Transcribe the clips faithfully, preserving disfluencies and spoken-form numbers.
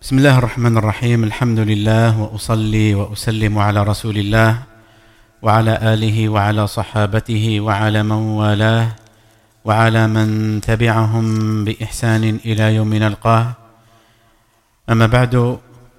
بسم الله الرحمن الرحيم. الحمد لله وأصلي وأسلم على رسول الله وعلى آله وعلى صحابته وعلى من والاه وعلى من تبعهم بإحسان إلى يوم نلقاه. أما بعد،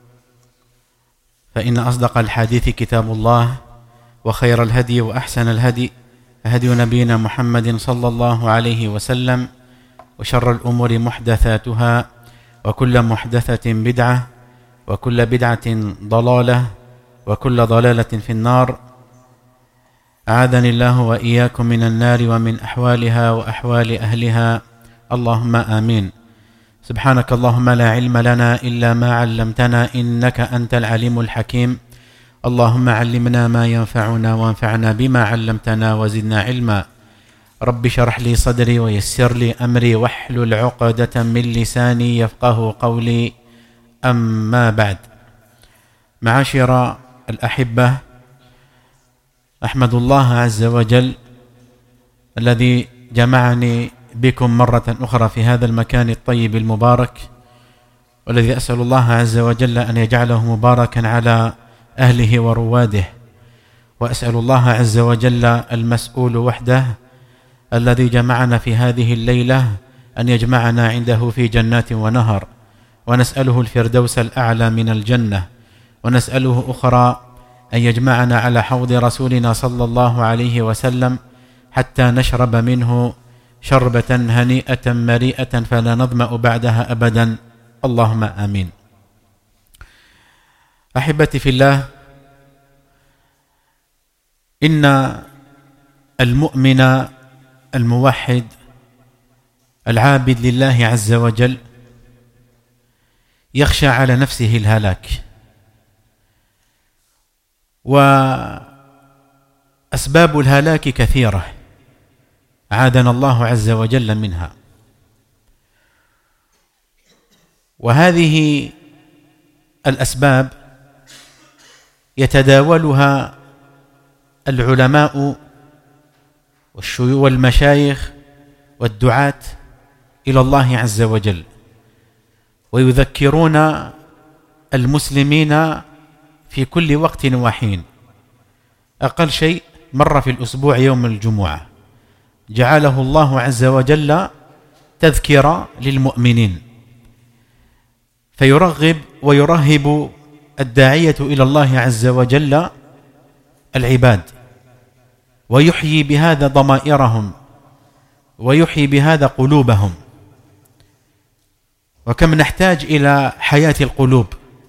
فإن أصدق الحديث كتاب الله، وخير الهدي وأحسن الهدي هدي نبينا محمد صلى الله عليه وسلم، وشر الأمور محدثاتها، وكل محدثة بدعة، وكل بدعة ضلالة، وكل ضلالة في النار. أعاذني الله وإياكم من النار ومن أحوالها وأحوال أهلها، اللهم آمين. سبحانك اللهم لا علم لنا إلا ما علمتنا إنك أنت العليم الحكيم. اللهم علمنا ما ينفعنا وانفعنا بما علمتنا وزدنا علما. رب شرح لي صدري ويسر لي أمري واحلل عقدة من لساني يفقه قولي. أما بعد، معاشر الأحبة، أحمد الله عز وجل الذي جمعني بكم مرة أخرى في هذا المكان الطيب المبارك، والذي أسأل الله عز وجل أن يجعله مباركا على أهله ورواده، وأسأل الله عز وجل المسؤول وحده الذي جمعنا في هذه الليلة أن يجمعنا عنده في جنات ونهر، ونسأله الفردوس الأعلى من الجنة، ونسأله أخرى أن يجمعنا على حوض رسولنا صلى الله عليه وسلم حتى نشرب منه شربة هنيئة مريئة فلا نظمأ بعدها أبدا، اللهم آمين. أحبتي في الله، إن المؤمن الموحد العابد لله عز وجل يخشى على نفسه الهلاك، وأسباب الهلاك كثيرة عادنا الله عز وجل منها، وهذه الأسباب يتداولها العلماء والمشايخ والدعاة إلى الله عز وجل، ويذكرون المسلمين في كل وقت وحين، أقل شيء مرة في الأسبوع يوم الجمعة جعله الله عز وجل تذكرة للمؤمنين، فيرغب ويرهب الداعية إلى الله عز وجل العباد، ويحيي بهذا ضمائرهم، ويحيي بهذا قلوبهم. وكم نحتاج إلى حياة القلوب،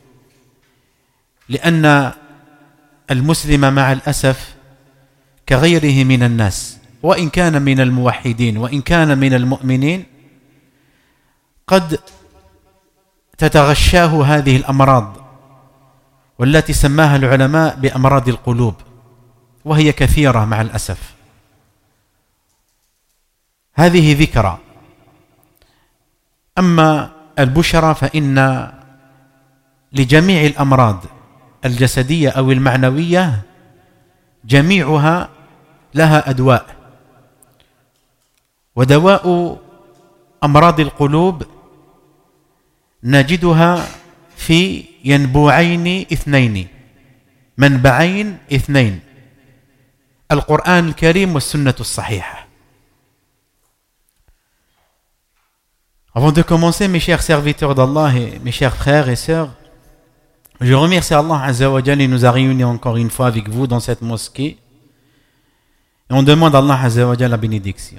لأن المسلم مع الأسف كغيره من الناس، وإن كان من الموحدين وإن كان من المؤمنين، قد تتغشاه هذه الأمراض، والتي سماها العلماء بأمراض القلوب، وهي كثيرة مع الأسف. هذه ذكرى. أما البشرى فإن لجميع الأمراض الجسدية أو المعنوية جميعها لها أدواء، ودواء أمراض القلوب نجدها في ينبوعين اثنين، منبعين اثنين، القرآن الكريم والسنة الصحيحة. Avant de commencer, mes chers serviteurs d'Allah et mes chers frères et sœurs, je remercie Allah Azza wa Jalla, il nous a réunis encore une fois avec vous dans cette mosquée, et on demande à Allah Azza wa Jalla la bénédiction.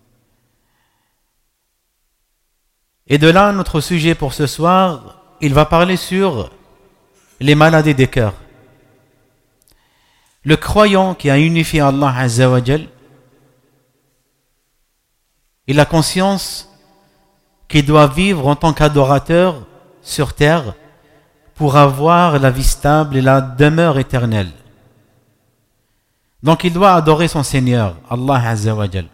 Et de là, notre sujet pour ce soir, il va parler sur les maladies des cœurs. Le croyant qui a unifié Allah Azza wa Jal, il a conscience qu'il doit vivre en tant qu'adorateur sur terre pour avoir la vie stable et la demeure éternelle. Donc il doit adorer son Seigneur, Allah Azza wa Jal,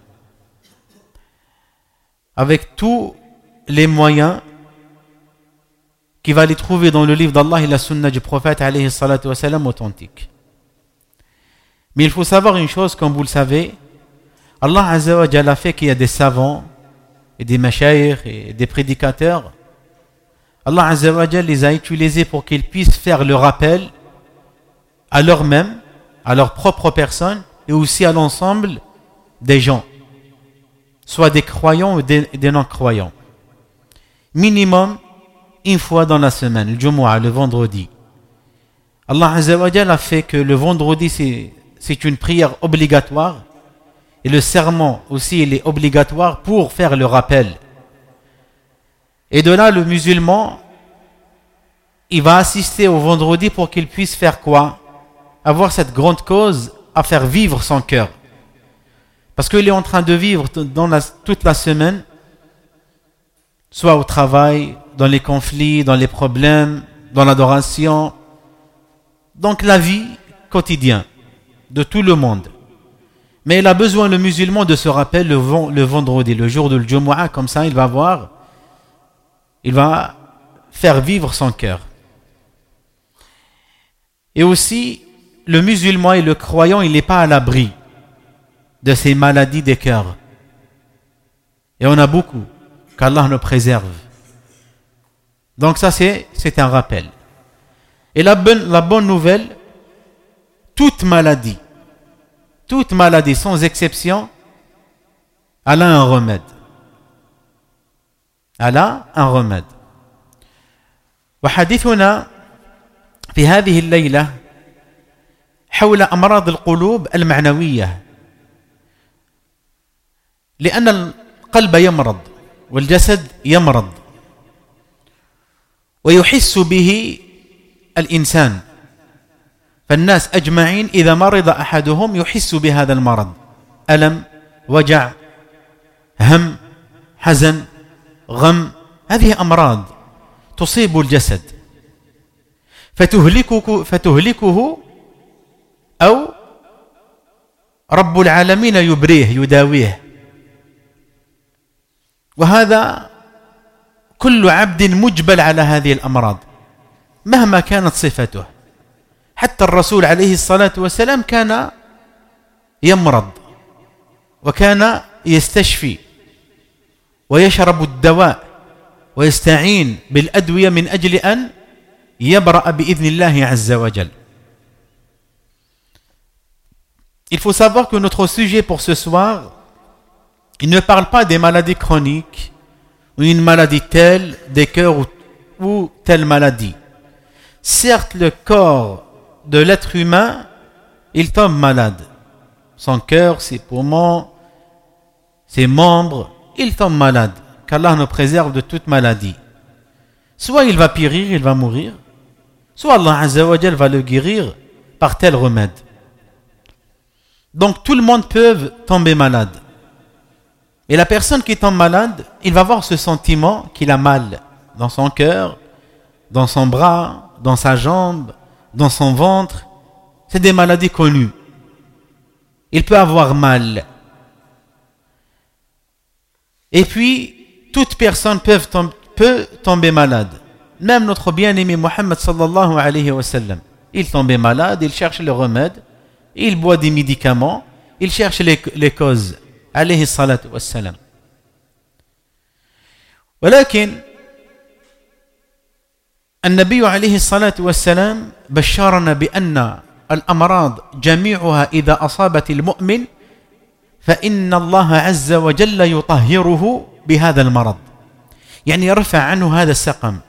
avec tous les moyens qu'il va les trouver dans le livre d'Allah et la sunna du prophète alayhi salatu wa salam authentique. Mais il faut savoir une chose, comme vous le savez, Allah Azza wa Jalla a fait qu'il y a des savants et des mashayikh et des prédicateurs Allah Azza wa Jal les a utilisés pour qu'ils puissent faire le rappel à leur-même, à leur propre personne et aussi à l'ensemble des gens, soit des croyants ou des, des non-croyants. Minimum une fois dans la semaine, le Jumu'ah, le vendredi. Allah Azza wa Jal a fait que le vendredi c'est, c'est une prière obligatoire et le serment aussi il est obligatoire pour faire le rappel. Et de là le musulman il va assister au vendredi pour qu'il puisse faire quoi? Avoir cette grande cause à faire vivre son cœur. Parce qu'il est en train de vivre dans la, toute la semaine, soit au travail, dans les conflits, dans les problèmes, dans l'adoration, donc la vie quotidienne de tout le monde. Mais il a besoin, le musulman, de se rappeler le, le vendredi, le jour de Jumu'ah, comme ça il va voir, il va faire vivre son cœur. Et aussi, le musulman et le croyant, il n'est pas à l'abri de ces maladies des cœurs. Et on a beaucoup, qu'Allah nous préserve. Donc ça, c'est, c'est un rappel. Et la bonne, la bonne nouvelle, toute maladie, toute maladie, sans exception, elle a un remède. Elle a un remède. وحديثنا في هذه الليلة حول أمراض القلوب المعنوية، لأن القلب يمرض والجسد يمرض ويحس به الإنسان، فالناس أجمعين إذا مرض أحدهم يحس بهذا المرض، ألم، وجع، هم، حزن، غم، هذه أمراض تصيب الجسد فتهلكه, فتهلكه أو رب العالمين يبريه يداويه. وهذا كل عبد مجبل على هذه الأمراض مهما كانت صفته. حتى الرسول عليه الصلاة والسلام كان يمرض وكان يستشفي ويشرب الدواء ويستعين بالأدوية من أجل أن يبرأ بإذن الله عز وجل. Il faut savoir que notre sujet pour ce soir, il ne parle pas des maladies chroniques ou une maladie telle, des cœurs ou, ou telle maladie. Certes, le corps de l'être humain, il tombe malade. Son cœur, ses poumons, ses membres, il tombe malade. Qu'Allah nous préserve de toute maladie. Soit il va périr, il va mourir, soit Allah Azza wa Jal va le guérir par tel remède. Donc tout le monde peut tomber malade. Et la personne qui tombe malade, il va avoir ce sentiment qu'il a mal dans son cœur, dans son bras, dans sa jambe, dans son ventre. C'est des maladies connues. Il peut avoir mal. Et puis, toute personne peut tomber, peut tomber malade. Même notre bien-aimé Mohammed sallallahu alayhi wa sallam. Il tombait malade, il cherche le remède, il boit des médicaments, il cherche les, les causes. عليه الصلاة والسلام. ولكن النبي عليه الصلاة والسلام بشرنا بأن الأمراض جميعها إذا أصابت المؤمن فإن الله عز وجل يطهره بهذا المرض، يعني يرفع عنه هذا السقم،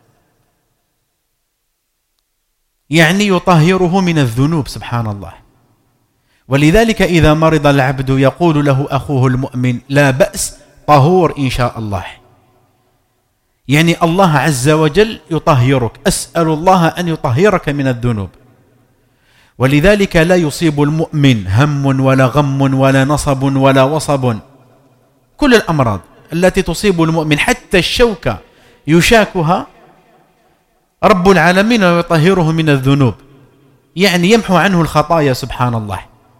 يعني يطهره من الذنوب سبحان الله. ولذلك إذا مرض العبد يقول له أخوه المؤمن لا بأس طهور إن شاء الله، يعني الله عز وجل يطهرك، أسأل الله أن يطهرك من الذنوب. ولذلك لا يصيب المؤمن هم ولا غم ولا نصب ولا وصب، كل الأمراض التي تصيب المؤمن حتى الشوكة يشاكها رب العالمين ويطهره من الذنوب، يعني يمحو عنه الخطايا سبحان الله.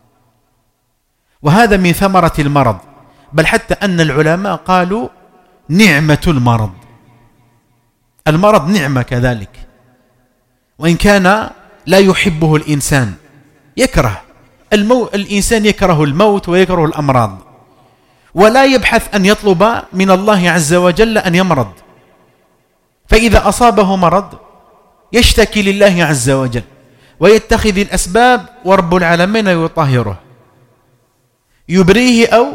وهذا من ثمرة المرض، بل حتى أن العلماء قالوا نعمة المرض، المرض نعمة كذلك، وإن كان لا يحبه الإنسان، يكره المو... الإنسان يكره الموت ويكره الأمراض، ولا يبحث أن يطلب من الله عز وجل أن يمرض، فإذا أصابه مرض يشتكي لله عز وجل ويتخذ الأسباب ورب العالمين يطهره يبريه أو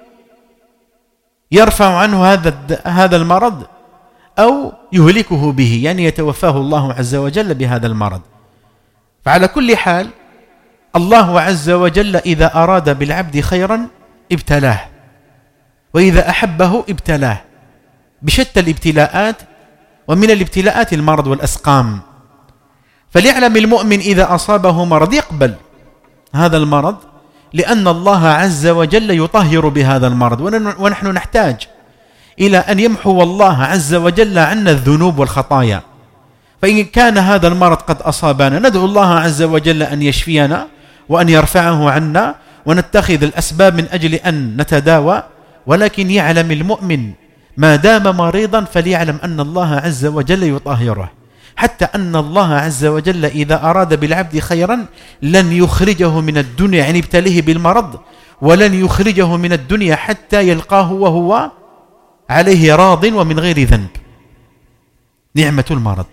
يرفع عنه هذا هذا المرض أو يهلكه به، يعني يتوفاه الله عز وجل بهذا المرض. فعلى كل حال الله عز وجل إذا أراد بالعبد خيرا ابتلاه، وإذا أحبه ابتلاه بشتى الابتلاءات، ومن الابتلاءات المرض والأسقام. فليعلم المؤمن إذا أصابه مرض يقبل هذا المرض، لأن الله عز وجل يطهر بهذا المرض، ونحن نحتاج إلى أن يمحو الله عز وجل عنا الذنوب والخطايا. فإن كان هذا المرض قد أصابنا ندعو الله عز وجل أن يشفينا وأن يرفعه عنا، ونتخذ الأسباب من أجل أن نتداوى. ولكن يعلم المؤمن ما دام مريضا فليعلم أن الله عز وجل يطهره، حتى أن الله عز وجل إذا أراد بالعبد خيرا لن يخرجه من الدنيا، يعني ابتليه بالمرض، ولن يخرجه من الدنيا حتى يلقاه وهو عليه راض ومن غير ذنب. نعمة المرض.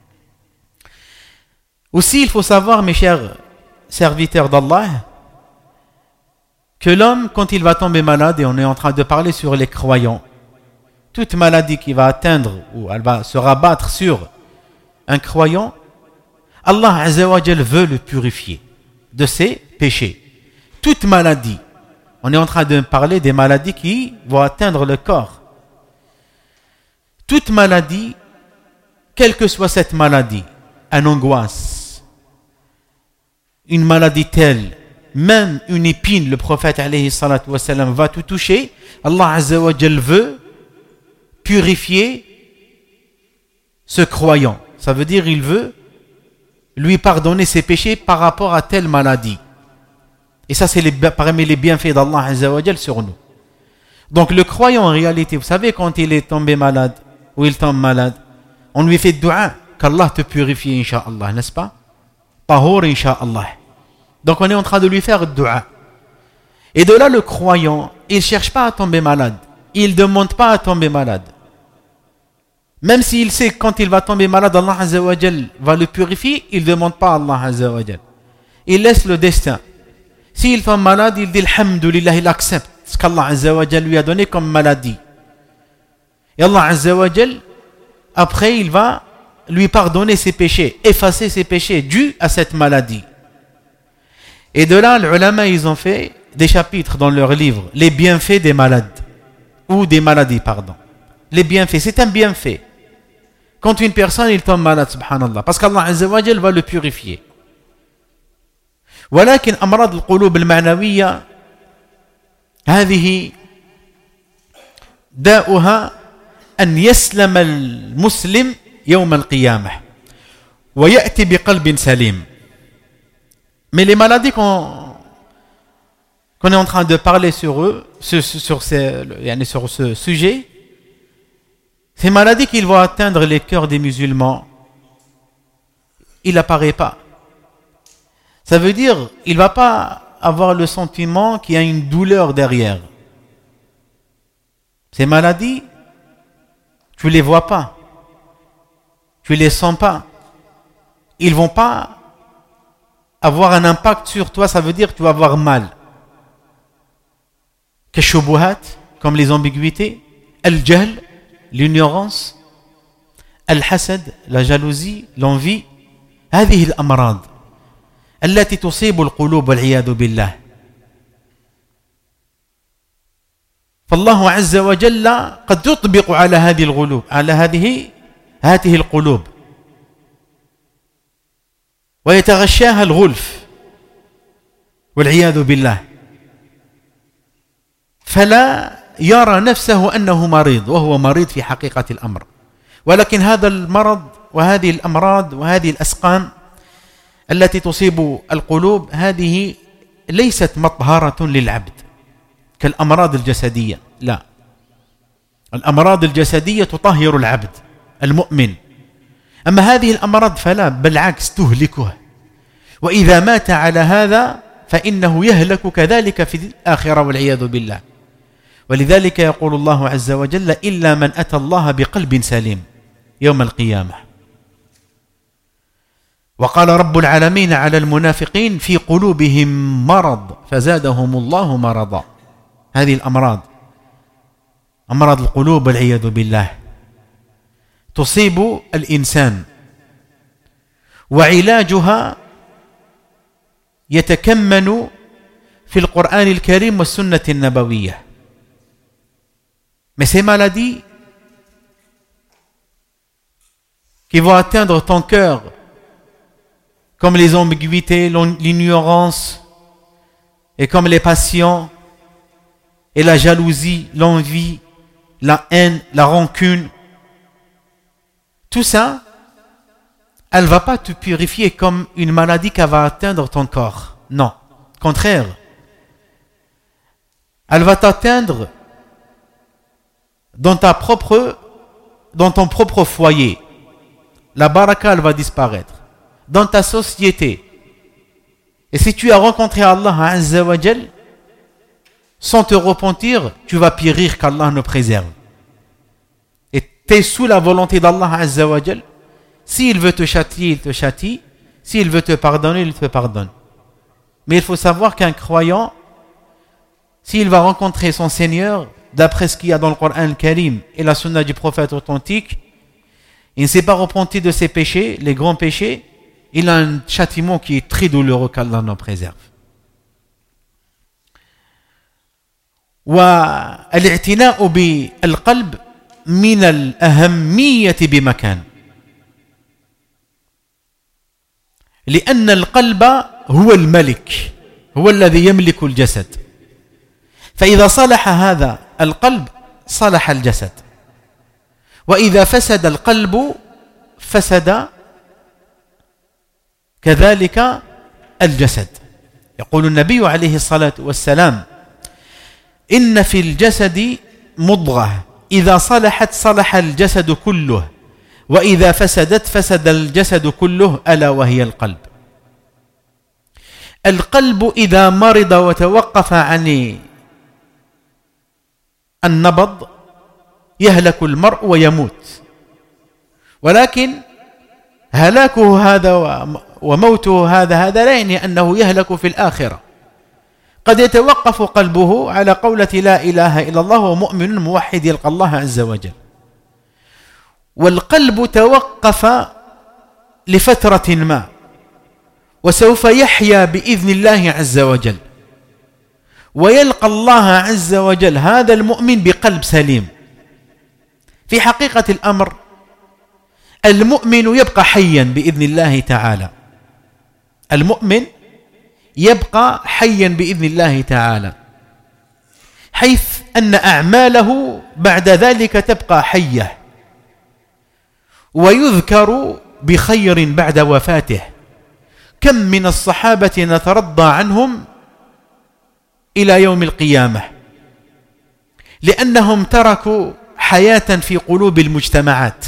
Aussi, il faut savoir, mes chers serviteurs d'Allah, que l'homme, quand il va tomber malade, et on est en train de parler sur les croyants, toute maladie qui va atteindre ou elle va se rabattre sur un croyant, Allah Azza wa Jal veut le purifier de ses péchés. Toute maladie, on est en train de parler des maladies qui vont atteindre le corps. Toute maladie, quelle que soit cette maladie, une angoisse, une maladie telle, même une épine, le prophète alayhi salatu wa salam va tout toucher, Allah Azza wa Jal veut purifier ce croyant. Ça veut dire il veut lui pardonner ses péchés par rapport à telle maladie. Et ça, c'est les, parmi les bienfaits d'Allah Azza wa Jal sur nous. Donc le croyant en réalité, vous savez, quand il est tombé malade ou il tombe malade, on lui fait dua qu'Allah te purifie, incha'Allah, n'est-ce pas? Tahour, incha'Allah. Donc on est en train de lui faire dua. Et de là, le croyant, il ne cherche pas à tomber malade. Il ne demande pas à tomber malade. Même s'il sait que quand il va tomber malade, Allah Azza wa Jal va le purifier, il ne demande pas à Allah Azza wa Jal. Il laisse le destin. S'il tombe malade, il dit Alhamdulillah, il accepte ce qu'Allah Azza wa Jal lui a donné comme maladie. Et Allah Azza wa Jal, après, il va lui pardonner ses péchés, effacer ses péchés dus à cette maladie. Et de là, les ulama, ils ont fait des chapitres dans leur livre, les bienfaits des malades, ou des maladies, pardon. Les bienfaits, c'est un bienfait. Quand une personne, il tombe malade, subhanallah, parce qu'Allah Azza wa Jal va le purifier. ولكن أمراض القلوب المعنوية هذه داؤها أن يسلم المسلم يوم القيامة ويأتي بقلب سليم. Mais les maladies qu'on, qu'on est en train de parler sur eux, sur, sur, ces, sur ce sujet, ces maladies qui vont atteindre les cœurs des musulmans, il n'apparaît pas. Ça veut dire il ne va pas avoir le sentiment qu'il y a une douleur derrière. Ces maladies, tu ne les vois pas. Tu ne les sens pas. Ils ne vont pas avoir un impact sur toi, ça veut dire que tu vas avoir mal. Keshubuhat, comme les ambiguïtés, al-jahl, l'ignorance, al-hasad, la jalousie, l'envie, هذه الأمراض التي تصيب القلوب والعياذ بالله. فالله عز وجل قد يطبق على هذه القلوب على هذه هذه القلوب ويتغشاها الغلف والعياذ بالله، فلا يرى نفسه أنه مريض وهو مريض في حقيقة الأمر. ولكن هذا المرض وهذه الأمراض وهذه الأسقام التي تصيب القلوب هذه ليست مطهرة للعبد كالأمراض الجسدية، لا. الأمراض الجسدية تطهر العبد المؤمن، أما هذه الأمراض فلا، بالعكس تهلكه، وإذا مات على هذا فإنه يهلك كذلك في الآخرة والعياذ بالله. ولذلك يقول الله عز وجل إلا من أتى الله بقلب سليم. يوم القيامة. وقال رب العالمين على المنافقين في قلوبهم مرض فزادهم الله مرضا. هذه الأمراض، أمراض القلوب والعياذ بالله، تصيب الإنسان، وعلاجها يتكمن في القرآن الكريم والسنة النبوية. Mais ces maladies qui vont atteindre ton cœur, comme les ambiguïtés, l'ignorance, et comme les passions, et la jalousie, l'envie, la haine, la rancune, tout ça, elle ne va pas te purifier comme une maladie qui va atteindre ton corps. Non, au contraire. Elle va t'atteindre dans, ta propre, dans ton propre foyer. La baraka, elle va disparaître. Dans ta société. Et si tu as rencontré Allah Azza wa Jal, sans te repentir, tu vas périr, qu'Allah nous préserve. Et tu es sous la volonté d'Allah Azza wa Jal. S'il veut te châtier, il te châtie. S'il veut te pardonner, il te pardonne. Mais il faut savoir qu'un croyant, s'il va rencontrer son Seigneur, d'après ce qu'il y a dans le Coran al-Karim et la sunna du prophète authentique, il ne s'est pas repenti de ses péchés, les grands péchés, il a un châtiment qui est très douloureux, qu'Allah nous préserve. والاعتناء بالقلب من الأهمية بمكان، لأن القلب هو الملك، هو الذي يملك الجسد. فإذا صلح هذا القلب صلح الجسد، وإذا فسد القلب فسد كذلك الجسد. يقول النبي عليه الصلاة والسلام: إن في الجسد مضغة إذا صلحت صلح الجسد كله، وإذا فسدت فسد الجسد كله، ألا وهي القلب. القلب إذا مرض وتوقف عن النبض يهلك المرء ويموت. ولكن هلاكه هذا وموته هذا هذا لا يعني أنه يهلك في الآخرة. قد يتوقف قلبه على قولة لا إله إلا الله ومؤمن موحد يلقى الله عز وجل، والقلب توقف لفترة ما وسوف يحيا بإذن الله عز وجل، ويلقى الله عز وجل هذا المؤمن بقلب سليم. في حقيقة الأمر المؤمن يبقى حيا بإذن الله تعالى، المؤمن يبقى حيا بإذن الله تعالى، حيث أن أعماله بعد ذلك تبقى حية، ويذكر بخير بعد وفاته. كم من الصحابة نترضى عنهم إلى يوم القيامة لأنهم تركوا حياة في قلوب المجتمعات.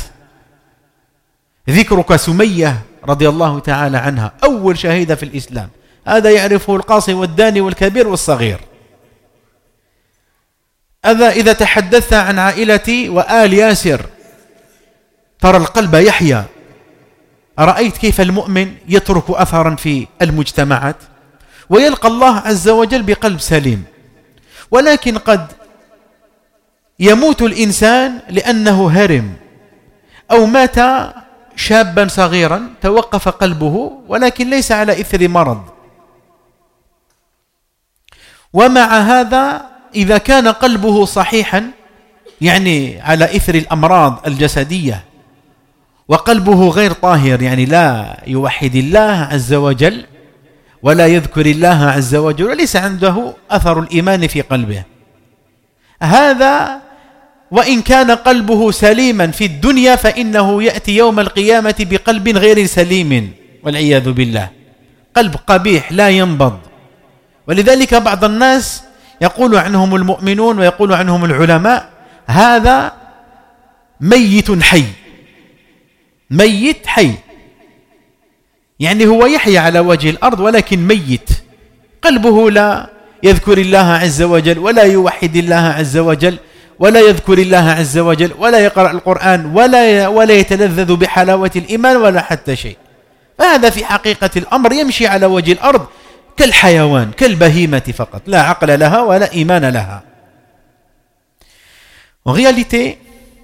ذكرك سمية رضي الله تعالى عنها، أول شهيدة في الإسلام، هذا يعرفه القاصي والداني والكبير والصغير. هذا إذا تحدثت عن عائلتي وآل ياسر ترى القلب يحيا. أرأيت كيف المؤمن يترك أثرا في المجتمعات ويلقى الله عز وجل بقلب سليم. ولكن قد يموت الإنسان لأنه هرم، أو مات شابا صغيرا توقف قلبه ولكن ليس على إثر مرض. ومع هذا إذا كان قلبه صحيحا، يعني على إثر الأمراض الجسدية، وقلبه غير طاهر، يعني لا يوحد الله عز وجل ولا يذكر الله عز وجل وليس عنده أثر الإيمان في قلبه، هذا وإن كان قلبه سليما في الدنيا فإنه يأتي يوم القيامة بقلب غير سليم والعياذ بالله، قلب قبيح لا ينبض. ولذلك بعض الناس يقول عنهم المؤمنون ويقول عنهم العلماء: هذا ميت حي، ميت حي، يعني هو يحيى على وجه الأرض ولكن ميت، قلبه لا يذكر الله عز وجل ولا يوحد الله عز وجل ولا يذكر الله عز وجل ولا يقرأ القرآن ولا ولا يتلذذ بحلاوة الإيمان ولا حتى شيء. فهذا في حقيقة الأمر يمشي على وجه الأرض كالحيوان كالبهيمة فقط, لا عقل لها ولا إيمان لها. En réalité,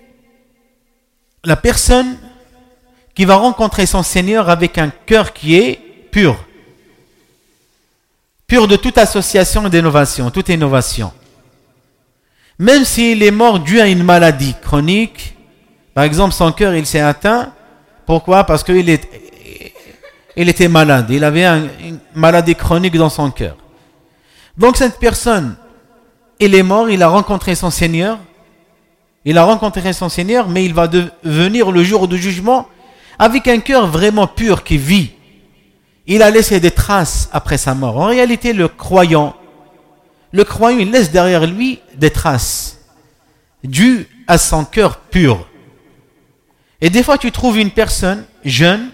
la personne qui va rencontrer son Seigneur avec un cœur qui est pur, pur de toute association d'innovation, toute innovation. Même s'il est mort dû à une maladie chronique, par exemple son cœur il s'est atteint, pourquoi? Parce qu'il est, il était malade, il avait un, une maladie chronique dans son cœur. Donc cette personne, il est mort, il a rencontré son Seigneur, il a rencontré son Seigneur, mais il va devenir le jour du jugement avec un cœur vraiment pur qui vit. Il a laissé des traces après sa mort. En réalité, le croyant, le croyant, il laisse derrière lui des traces dues à son cœur pur. Et des fois, tu trouves une personne jeune,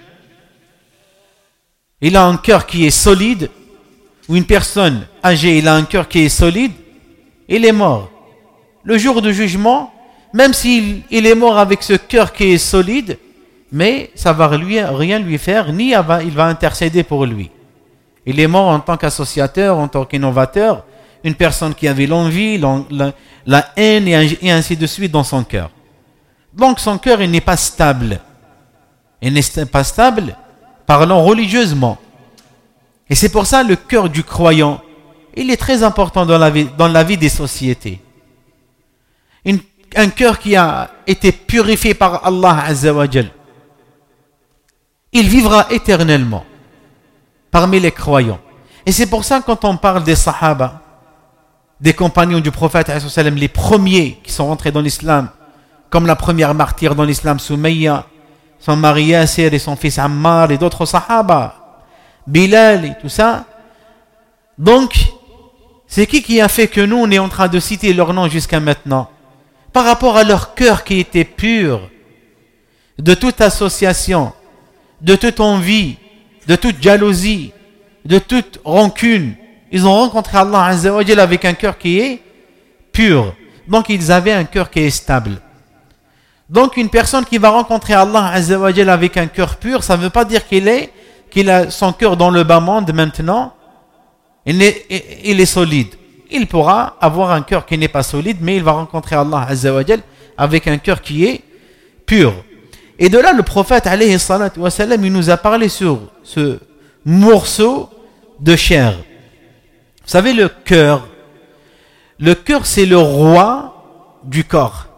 il a un cœur qui est solide, ou une personne âgée, il a un cœur qui est solide, il est mort. Le jour du jugement, même s'il il est mort avec ce cœur qui est solide, mais ça va lui, rien lui faire, ni il va intercéder pour lui. Il est mort en tant qu'associateur, en tant qu'innovateur, une personne qui avait l'envie, la, la haine et ainsi de suite dans son cœur. Donc son cœur il n'est pas stable. Il n'est pas stable, parlant religieusement. Et c'est pour ça le cœur du croyant, il est très important dans la vie, dans la vie des sociétés. Une, un cœur qui a été purifié par Allah Azza wa Jal, il vivra éternellement parmi les croyants. Et c'est pour ça quand on parle des Sahaba, des compagnons du prophète, les premiers qui sont rentrés dans l'islam, comme la première martyre dans l'islam, Soumayya, son mari Yasir et son fils Ammar et d'autres Sahaba, Bilal et tout ça. Donc, c'est qui qui a fait que nous, on est en train de citer leur nom jusqu'à maintenant? Par rapport à leur cœur qui était pur, de toute association, de toute envie, de toute jalousie, de toute rancune. Ils ont rencontré Allah Azza wa Jalla avec un cœur qui est pur. Donc ils avaient un cœur qui est stable. Donc une personne qui va rencontrer Allah Azza wa Jalla avec un cœur pur, ça ne veut pas dire qu'il est, qu'il a son cœur dans le bas monde maintenant. Il est, il est solide. Il pourra avoir un cœur qui n'est pas solide, mais il va rencontrer Allah Azza wa Jalla avec un cœur qui est pur. Et de là, le prophète, alayhi salatu wa salam, il nous a parlé sur ce morceau de chair. Vous savez, le cœur, le cœur, c'est le roi du corps.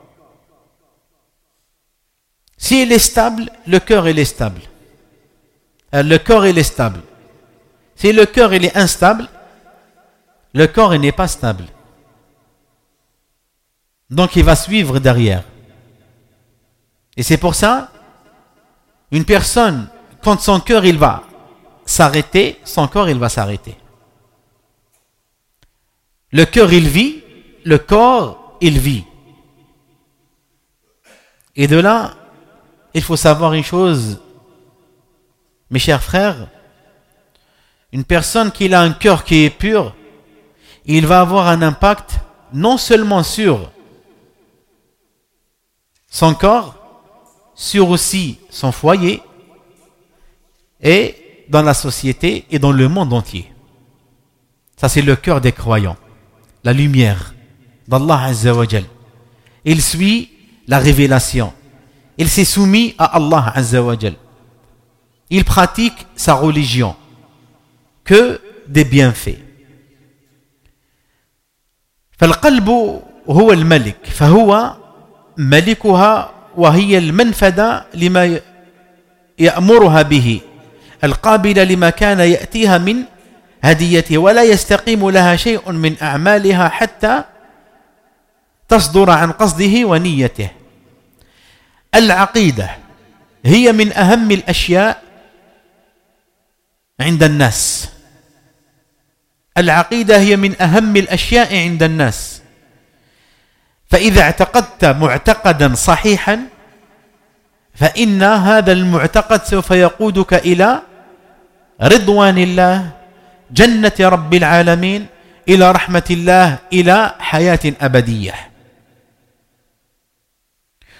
Si il est stable, le cœur, il est stable. Le corps, il est stable. Si le cœur, il est instable, le corps, il n'est pas stable. Donc, il va suivre derrière. Et c'est pour ça, une personne, quand son cœur il va s'arrêter, son corps il va s'arrêter. Le cœur il vit, le corps il vit. Et de là, il faut savoir une chose, mes chers frères, une personne qui a un cœur qui est pur, il va avoir un impact non seulement sur son corps, sur aussi son foyer et dans la société et dans le monde entier. Ça c'est le cœur des croyants, la lumière d'Allah Azza wa Jal. Il suit la révélation, il s'est soumis à Allah Azza wa Jal, il pratique sa religion, que des bienfaits. فالقلب هو الملك فهو ملكها وهي المنفذة لما يأمرها به القابلة لما كان يأتيها من هديته ولا يستقيم لها شيء من أعمالها حتى تصدر عن قصده ونيته. العقيدة هي من أهم الأشياء عند الناس. العقيدة هي من أهم الأشياء عند الناس. فإذا اعتقدت معتقدا صحيحا فإن هذا المعتقد سوف يقودك إلى رضوان الله، جنة رب العالمين، إلى رحمة الله، إلى حياة أبدية.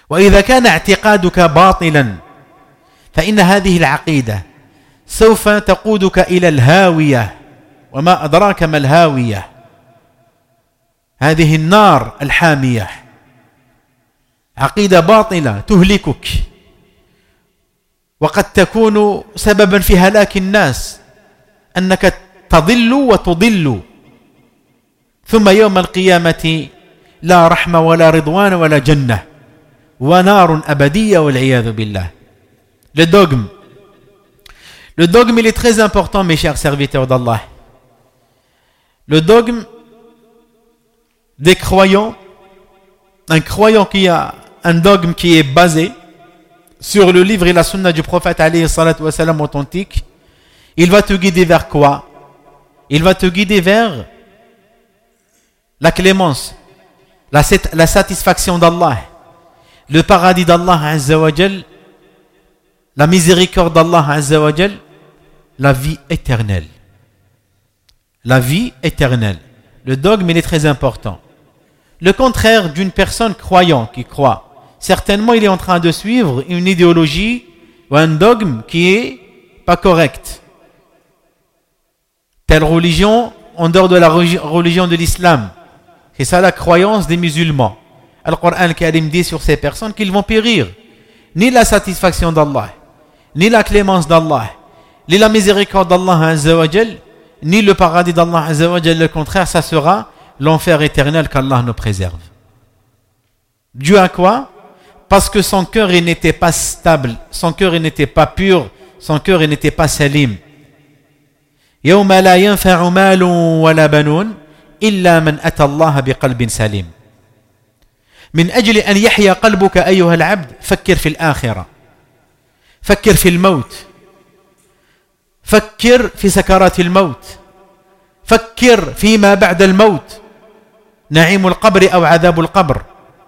وإذا كان اعتقادك باطلا فإن هذه العقيدة سوف تقودك إلى الهاوية وما أدراك ما الهاوية هذه النار الحامية عقيدة باطلة تهلكك وقد تكون سببا في هلاك الناس أنك تضل وتضل ثم يوم القيامة لا رحمة ولا رضوان ولا جنة ونار أبدية والعياذ بالله. Le dogme. Le dogme, il est très important, mes chers serviteurs d'Allah. Le dogme des croyants, un croyant qui a un dogme qui est basé sur le livre et la sunna du prophète alayhi salatu wa salam authentique, il va te guider vers quoi? Il va te guider vers la clémence, la, la satisfaction d'Allah, le paradis d'Allah azza wa jal, la miséricorde d'Allah azza wa jal, la vie éternelle. La vie éternelle. Le dogme, il est très important. Le contraire d'une personne croyante qui croit, certainement il est en train de suivre une idéologie ou un dogme qui est pas correct. Telle religion en dehors de la religion de l'islam. C'est ça la croyance des musulmans. Le Coran Karim dit sur ces personnes qu'ils vont périr. Ni la satisfaction d'Allah, ni la clémence d'Allah, ni la miséricorde d'Allah azza wa jal, ni le paradis d'Allah azza wa jal. Le contraire, ça sera l'enfer éternel qu'Allah nous préserve. Dû à quoi? Parce que son cœur il n'était pas stable, son cœur il n'était pas pur, son cœur il n'était pas salim. يوم لا ينفع مال ولا بنون إلا من أتى الله بقلب سليم. من أجل أن يحيا قلبك أيها العبد فكر في الآخرة، فكر في الموت، فكر في سكرات الموت، فكر فيما بعد الموت، نعيم القبر أو عذاب القبر.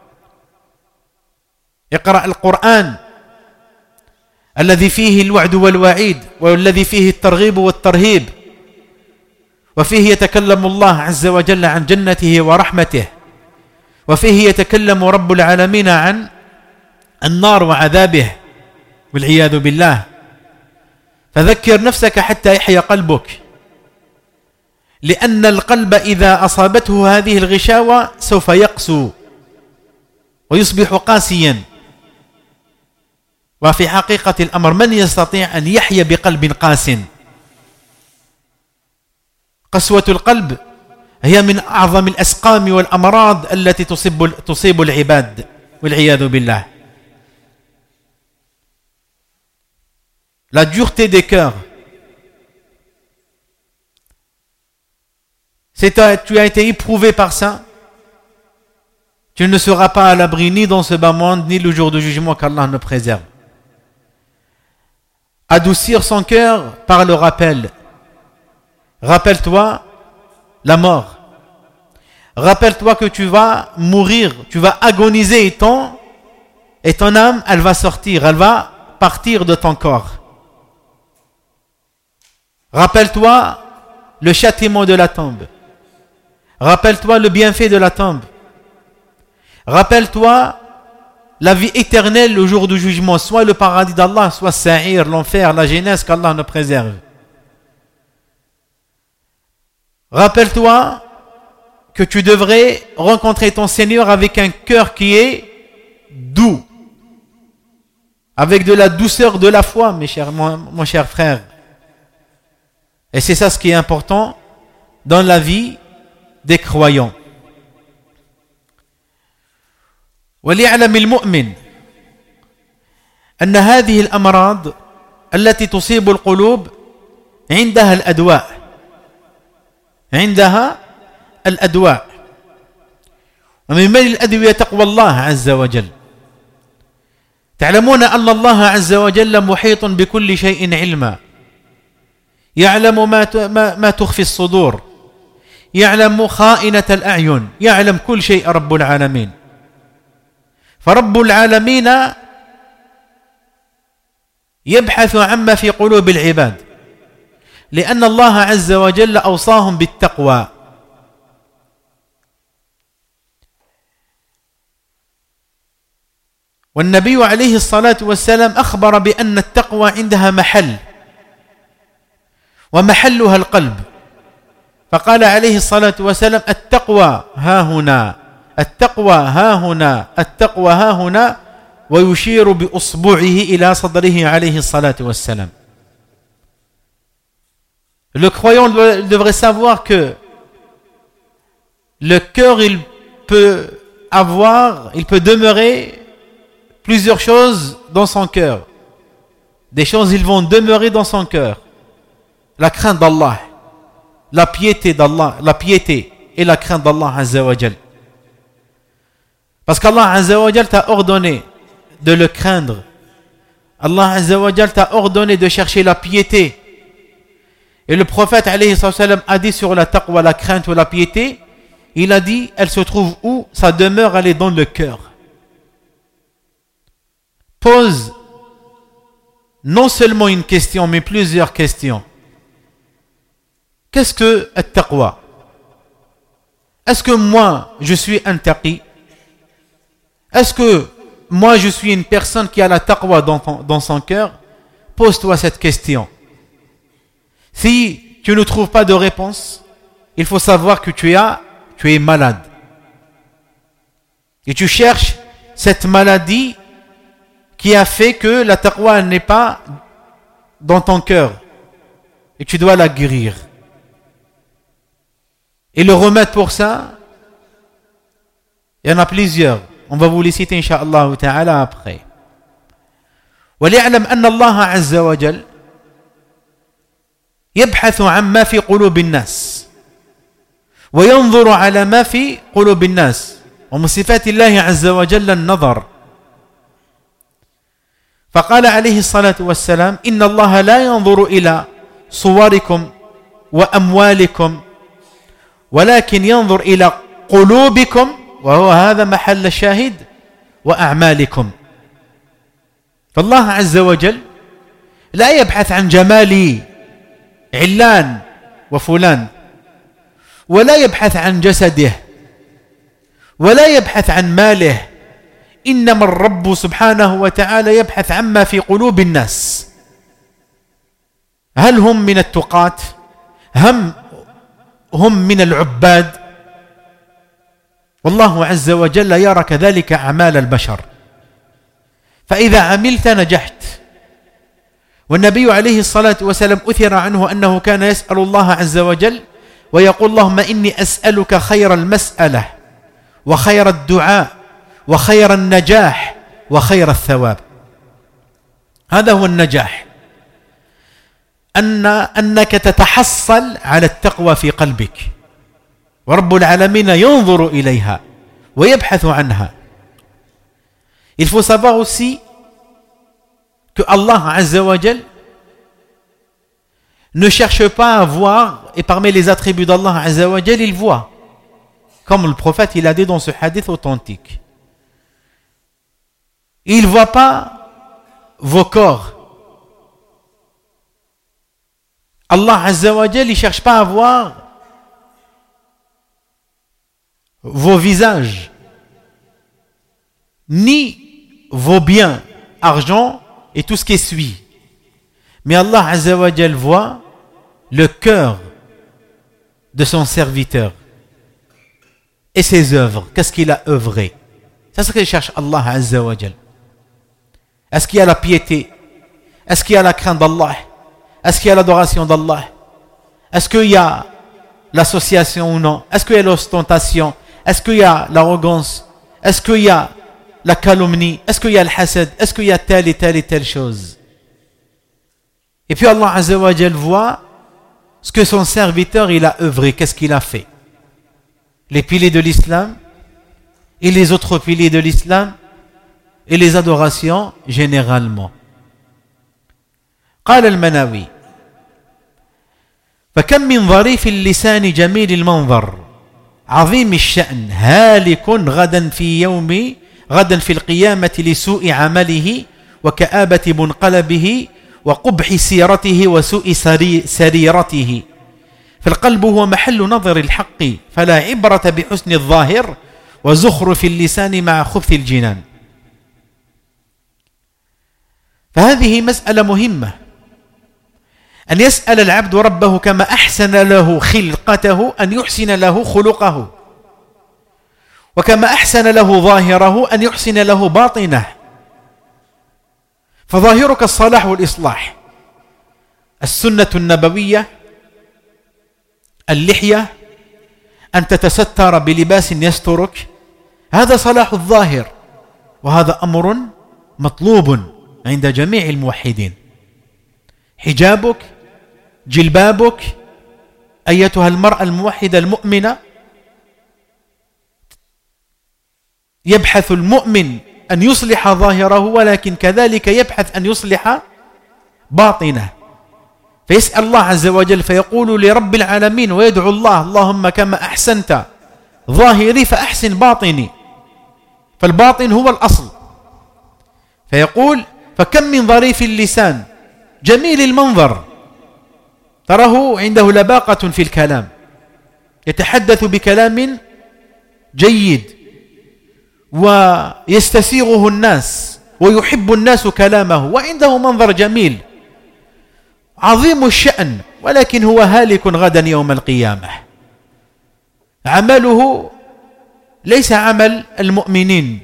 اقرأ القرآن الذي فيه الوعد والوعيد والذي فيه الترغيب والترهيب، وفيه يتكلم الله عز وجل عن جنته ورحمته، وفيه يتكلم رب العالمين عن النار وعذابه والعياذ بالله. فذكر نفسك حتى يحيا قلبك، لأن القلب إذا أصابته هذه الغشاوة سوف يقسو ويصبح قاسيا. وفي حقيقة الأمر من يستطيع أن يحيا بقلب قاس؟ قسوة القلب هي من أعظم الأسقام والأمراض التي تصيب تصيب العباد والعياذ بالله. La dureté des cœurs. C'est à, tu as été éprouvé par ça. Tu ne seras pas à l'abri ni dans ce bas monde, ni le jour de jugement qu'Allah nous préserve. Adoucir son cœur par le rappel. Rappelle-toi la mort. Rappelle-toi que tu vas mourir, tu vas agoniser et ton, et ton âme, elle va sortir, elle va partir de ton corps. Rappelle-toi le châtiment de la tombe. Rappelle-toi le bienfait de la tombe. Rappelle-toi la vie éternelle le jour du jugement, soit le paradis d'Allah, soit Sa'ir, l'enfer, la génesse qu'Allah nous préserve. Rappelle-toi que tu devrais rencontrer ton Seigneur avec un cœur qui est doux, avec de la douceur de la foi, mes chers, mon, mon cher frère. Et c'est ça ce qui est important dans la vie des croyants. وليعلم المؤمن أن هذه الأمراض التي تصيب القلوب عندها الأدواء عندها الأدواء ومن من الأدوية تقوى الله عز وجل. تعلمون أن الله عز وجل محيط بكل شيء علما، يعلم ما ما تخفي الصدور، يعلم خائنة الأعين، يعلم كل شيء رب العالمين. فرب العالمين يبحث عما في قلوب العباد، لأن الله عز وجل أوصاهم بالتقوى. والنبي عليه الصلاة والسلام أخبر بأن التقوى عندها محل ومحلها القلب فقال عليه الصلاة والسلام التقوى ها هنا التقوى ها هنا التقوى ها هنا ويشير بأصبعه إلى صدره عليه الصلاة والسلام. Le croyant devrait savoir que le cœur il peut avoir, il peut demeurer plusieurs choses dans son cœur. Des choses ils vont demeurer dans son cœur. La crainte d'Allah, la piété d'Allah, la piété et la crainte d'Allah Azza wa Jal. Parce qu'Allah Azza wa Jal t'a ordonné de le craindre. Allah Azza wa Jal t'a ordonné de chercher la piété. Et le prophète alayhi sallam a dit sur la taqwa, la crainte ou la piété, il a dit, elle se trouve où? Sa demeure, elle est dans le cœur. Pose non seulement une question, mais plusieurs questions. Qu'est-ce que at-taqwa? Est-ce que moi, je suis un taqi? Est-ce que moi, je suis une personne qui a la taqwa dans, ton, dans son cœur? Pose-toi cette question. Si tu ne trouves pas de réponse, il faut savoir que tu, as, tu es malade. Et tu cherches cette maladie qui a fait que la taqwa n'est pas dans ton cœur. Et tu dois la guérir. Et le remède pour ça, il y en a plusieurs. On va vous les citer, incha'Allah ta'ala, après. وَلِيَعْلَمْ أَنَّ اللَّهَ عَزَّ وَجَلَّ يبحث عن ما في قلوب الناس وينظر على ما في قلوب الناس ومن صفات الله عز وجل النظر فقال عليه الصلاة والسلام إن الله لا ينظر إلى صوركم وأموالكم ولكن ينظر إلى قلوبكم وهو هذا محل الشاهد وأعمالكم. فالله عز وجل لا يبحث عن جمال علان وفلان ولا يبحث عن جسده ولا يبحث عن ماله إنما الرب سبحانه وتعالى يبحث عما في قلوب الناس. هل هم من التقاة؟ هم هم من العباد؟ والله عز وجل يرى كذلك أعمال البشر. فإذا عملت نجحت. والنبي عليه الصلاة والسلام أثر عنه أنه كان يسأل الله عز وجل ويقول اللهم إني أسألك خير المسألة وخير الدعاء وخير النجاح وخير الثواب. هذا هو النجاح، أن أنك تتحصل على التقوى في قلبك ورب العالمين ينظر إليها ويبحث عنها. Il faut savoir aussi que Allah Azza wa Jal ne cherche pas à voir, et parmi les attributs d'Allah Azza wa Jal, il voit. Comme le prophète il a dit dans ce hadith authentique. Il ne voit pas vos corps. Allah Azza wa Jal, il ne cherche pas à voir vos visages, ni vos biens, argent, et tout ce qui suit. Mais Allah Azza wa Jal voit le cœur de son serviteur et ses œuvres. Qu'est-ce qu'il a œuvré? C'est ce qu'il cherche Allah Azza wa Jal. Est-ce qu'il y a la piété? Est-ce qu'il y a la crainte d'Allah? Est-ce qu'il y a l'adoration d'Allah? Est-ce qu'il y a l'association ou non? Est-ce qu'il y a l'ostentation? Est-ce qu'il y a l'arrogance? Est-ce qu'il y a la calomnie? Est-ce qu'il y a le hasad? Est-ce qu'il y a telle et telle et telle chose? Et puis Allah Azza wa Jal voit ce que son serviteur il a œuvré, qu'est-ce qu'il a fait. Les piliers de l'islam et les autres piliers de l'islam et les adorations généralement. قال المناوي فكم من ظريف اللسان جميل المنظر عظيم الشأن هالك غدا في يوم غدا في القيامة لسوء عمله وكآبة منقلبه وقبح سيرته وسوء سريرته. فالقلب هو محل نظر الحق فلا عبرة بحسن الظاهر وزخرف اللسان مع خبث الجنان. فهذه مسألة مهمة، أن يسأل العبد ربه كما أحسن له خلقته أن يحسن له خلقه، وكما أحسن له ظاهره أن يحسن له باطنه. فظاهرك الصلاح والإصلاح، السنة النبوية، اللحية، أن تتستر بلباس يسترك، هذا صلاح الظاهر، وهذا أمر مطلوب عند جميع الموحدين. حجابك، جلبابك، أيتها المرأة الموحدة المؤمنة، يبحث المؤمن أن يصلح ظاهره، ولكن كذلك يبحث أن يصلح باطنه، فيسأل الله عز وجل فيقول لرب العالمين ويدعو الله: اللهم كما أحسنت ظاهري فأحسن باطني، فالباطن هو الأصل. فيقول: فكم من ظريف اللسان جميل المنظر، تراه عنده لباقة في الكلام، يتحدث بكلام جيد ويستسيغه الناس ويحب الناس كلامه، وعنده منظر جميل عظيم الشأن، ولكن هو هالك غدا يوم القيامة. عمله ليس عمل المؤمنين،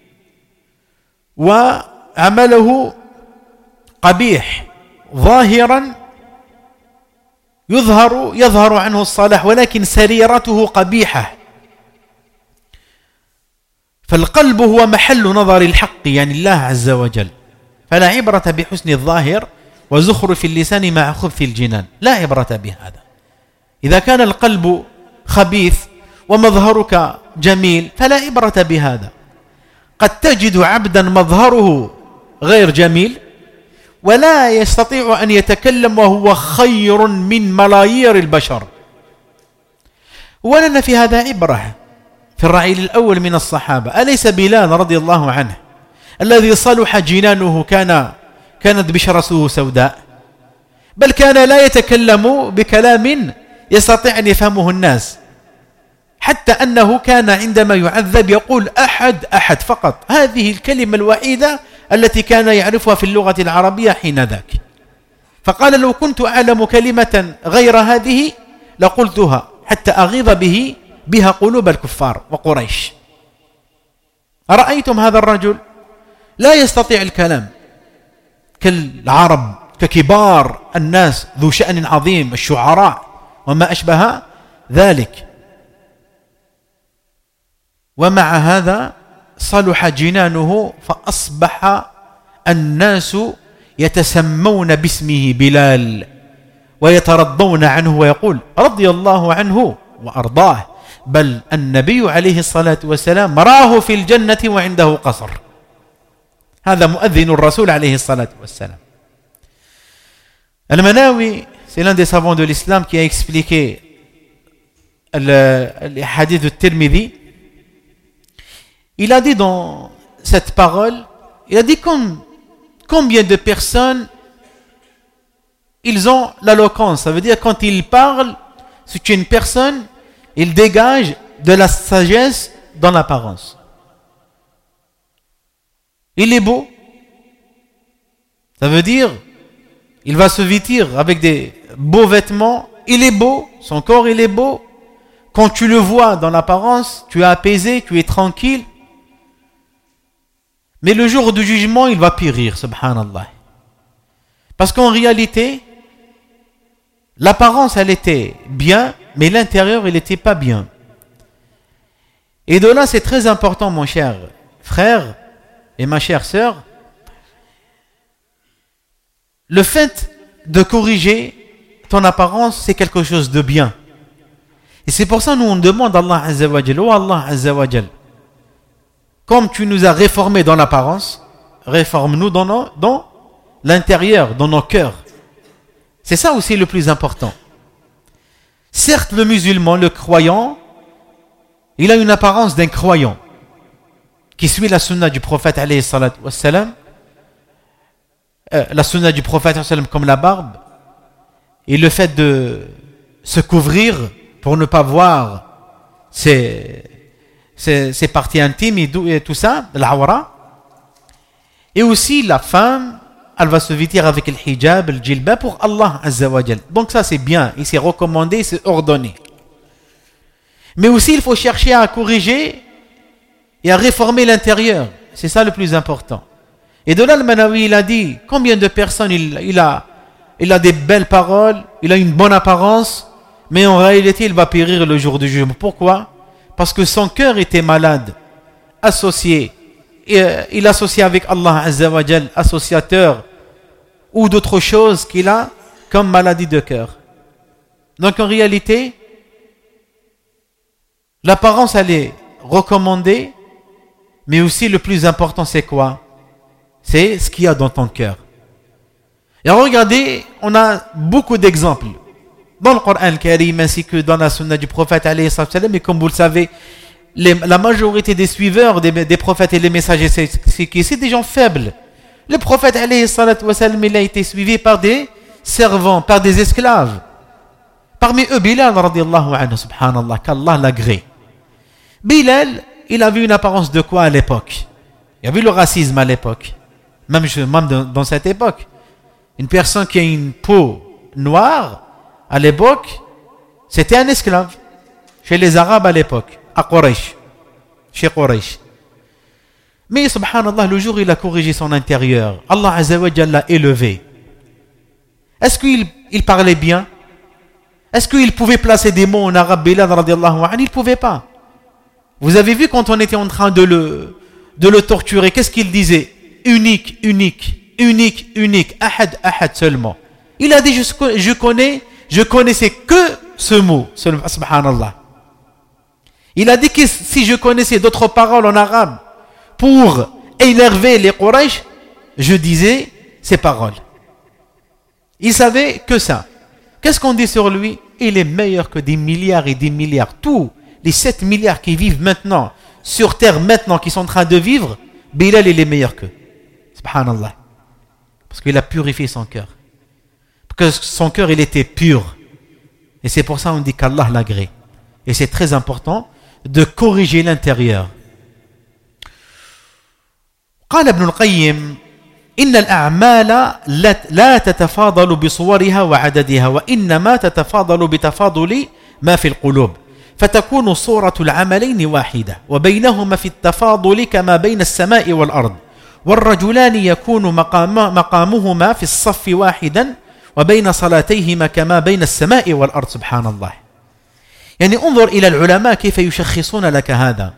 وعمله قبيح ظاهرا، يظهر يظهر عنه الصلاح، ولكن سريرته قبيحة. فالقلب هو محل نظر الحق، يعني الله عز وجل، فلا عبرة بحسن الظاهر وزخرف اللسان مع خبث الجنان، لا عبرة بهذا. إذا كان القلب خبيث ومظهرك جميل فلا عبرة بهذا. قد تجد عبدا مظهره غير جميل ولا يستطيع أن يتكلم وهو خير من ملايير البشر. ولنا في هذا عبرة في الرعيل الأول من الصحابة، أليس بلال رضي الله عنه الذي صلح جنانه كان كانت بشرته سوداء، بل كان لا يتكلم بكلام يستطيع أن يفهمه الناس، حتى أنه كان عندما يعذب يقول أحد أحد فقط، هذه الكلمة الوحيدة التي كان يعرفها في اللغة العربية حين ذاك. فقال: لو كنت أعلم كلمة غير هذه لقلتها حتى أغيظ به بها قلوب الكفار وقريش. أرأيتم هذا الرجل لا يستطيع الكلام كالعرب، ككبار الناس ذو شأن عظيم، الشعراء وما أشبه ذلك، ومع هذا صلح جنانه فأصبح الناس يتسمون باسمه بلال ويترضون عنه، ويقول رضي الله عنه وأرضاه، بل النبي عليه الصلاة والسلام راه في الجنة وعنده قصر. هذا مؤذن الرسول عليه الصلاة والسلام. Al-Manawi, c'est l'un des savants de l'islam qui a expliqué le hadith de Tirmidhi. Il a dit dans cette parole, il a dit comme, combien de personnes ils ont l'éloquence. Ça veut dire quand ils parlent, c'est une personne, il dégage de la sagesse dans l'apparence. Il est beau. Ça veut dire, il va se vêtir avec des beaux vêtements. Il est beau, son corps il est beau. Quand tu le vois dans l'apparence, tu es apaisé, tu es tranquille. Mais le jour du jugement, il va périr, subhanallah. Parce qu'en réalité, l'apparence, elle était bien, mais l'intérieur, il n'était pas bien. Et de là, c'est très important, mon cher frère et ma chère sœur, le fait de corriger ton apparence, c'est quelque chose de bien. Et c'est pour ça que nous, on demande à Allah Azza wa Jal, oh Allah Azza wa Jal, comme tu nous as réformés dans l'apparence, réforme-nous dans, nos, dans l'intérieur, dans nos cœurs. C'est ça aussi le plus important. Certes, le musulman, le croyant, il a une apparence d'un croyant qui suit la sunna du prophète alayhi salat wa salam, euh, la sunna du prophète alayhi salam comme la barbe, et le fait de se couvrir pour ne pas voir ses, ses, ses parties intimes et tout ça, l'awra. Et aussi la femme elle va se vêtir avec le hijab, le djilba pour Allah Azza wa Jal. Donc ça c'est bien, il s'est recommandé, c'est ordonné. Mais aussi il faut chercher à corriger et à réformer l'intérieur. C'est ça le plus important. Et de là le Manawi il a dit combien de personnes il, il a il a des belles paroles, il a une bonne apparence, mais en réalité il va périr le jour du jugement. Pourquoi? Parce que son cœur était malade, associé, et, euh, il associait avec Allah Azza wa Jal, associateur ou d'autres choses qu'il a comme maladie de cœur. Donc en réalité, l'apparence elle est recommandée, mais aussi le plus important c'est quoi? C'est ce qu'il y a dans ton cœur. Et regardez, on a beaucoup d'exemples dans le Coran Karim ainsi que dans la Sunna du prophète alayhi salam. Et comme vous le savez, les, la majorité des suiveurs des, des prophètes et les messagers, c'est, c'est, c'est des gens faibles. Le prophète alayhi salam, il a été suivi par des servants, par des esclaves. Parmi eux, Bilal radiallahu anhu, subhanallah, qu'Allah l'agrée. Bilal, il avait une apparence de quoi à l'époque? Il y avait le racisme à l'époque. Même, même dans, dans cette époque. Une personne qui a une peau noire, à l'époque, c'était un esclave. Chez les Arabes à l'époque, à Quraysh. Chez Quraysh. Mais subhanallah, le jour où il a corrigé son intérieur, Allah Azza wa Jalla l'a élevé. Est-ce qu'il il parlait bien? Est-ce qu'il pouvait placer des mots en arabe? Bilal radiallahu anhu, il ne pouvait pas. Vous avez vu quand on était en train de le, de le torturer, qu'est-ce qu'il disait? Unique, unique, unique, unique, ahad, ahad seulement. Il a dit, je, je connais, je connaissais que ce mot, subhanallah. Il a dit que si je connaissais d'autres paroles en arabe, pour énerver les Quraysh, je disais ces paroles. Il savait que ça. Qu'est-ce qu'on dit sur lui? Il est meilleur que des milliards et des milliards. Tous les sept milliards qui vivent maintenant, sur terre maintenant, qui sont en train de vivre, Bilal il est meilleur qu'eux. Subhanallah. Parce qu'il a purifié son cœur. Parce que son cœur il était pur. Et c'est pour ça qu'on dit qu'Allah l'agrée. Et c'est très important de corriger l'intérieur. قال ابن القيم إن الأعمال لا تتفاضل بصورها وعددها وإنما تتفاضل بتفاضل ما في القلوب فتكون صورة العملين واحدة وبينهما في التفاضل كما بين السماء والأرض والرجلان يكون مقام مقامهما في الصف واحدا وبين صلاتيهما كما بين السماء والأرض سبحان الله. يعني انظر إلى العلماء كيف يشخصون لك هذا.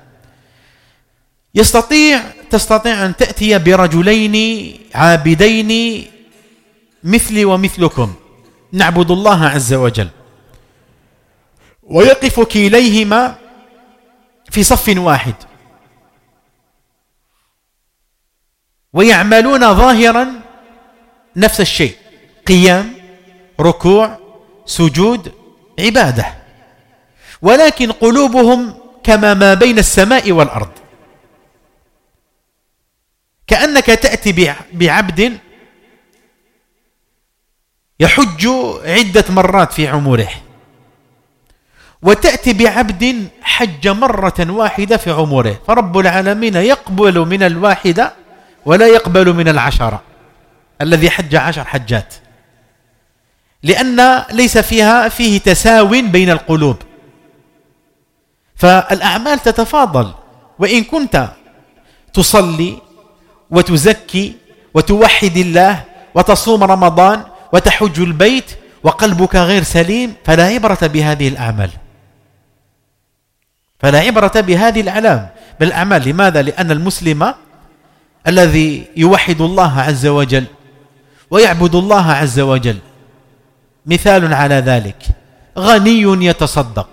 يستطيع تستطيع أن تأتي برجلين عابدين مثلي ومثلكم نعبد الله عز وجل ويقف كليهما في صف واحد ويعملون ظاهرا نفس الشيء قيام ركوع سجود عبادة ولكن قلوبهم كما ما بين السماء والأرض. كأنك تأتي بعبد يحج عدة مرات في عمره وتأتي بعبد حج مرة واحدة في عمره فرب العالمين يقبل من الواحدة ولا يقبل من العشرة الذي حج عشر حجات لأن ليس فيها فيه تساو بين القلوب. فالأعمال تتفاضل وإن كنت تصلي وتزكي وتوحد الله وتصوم رمضان وتحج البيت وقلبك غير سليم فلا عبرة بهذه الأعمال فلا عبرة بهذه الأعلام بالأعمال. لماذا؟ لأن المسلم الذي يوحد الله عز وجل ويعبد الله عز وجل مثال على ذلك غني يتصدق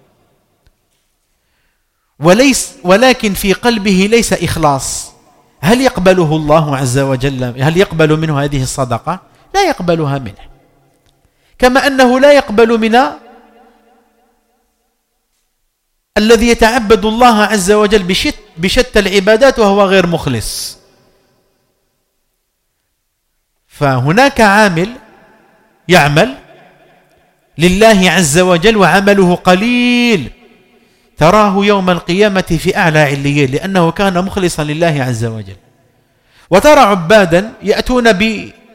وليس ولكن في قلبه ليس إخلاص هل يقبله الله عز وجل؟ هل يقبل منه هذه الصدقة؟ لا يقبلها منه كما أنه لا يقبل من الذي يتعبد الله عز وجل بشت بشتى العبادات وهو غير مخلص. فهناك عامل يعمل لله عز وجل وعمله قليل تراه يوم القيامة في أعلى عليين لأنه كان مخلصا لله عز وجل. وترى عبادا يأتون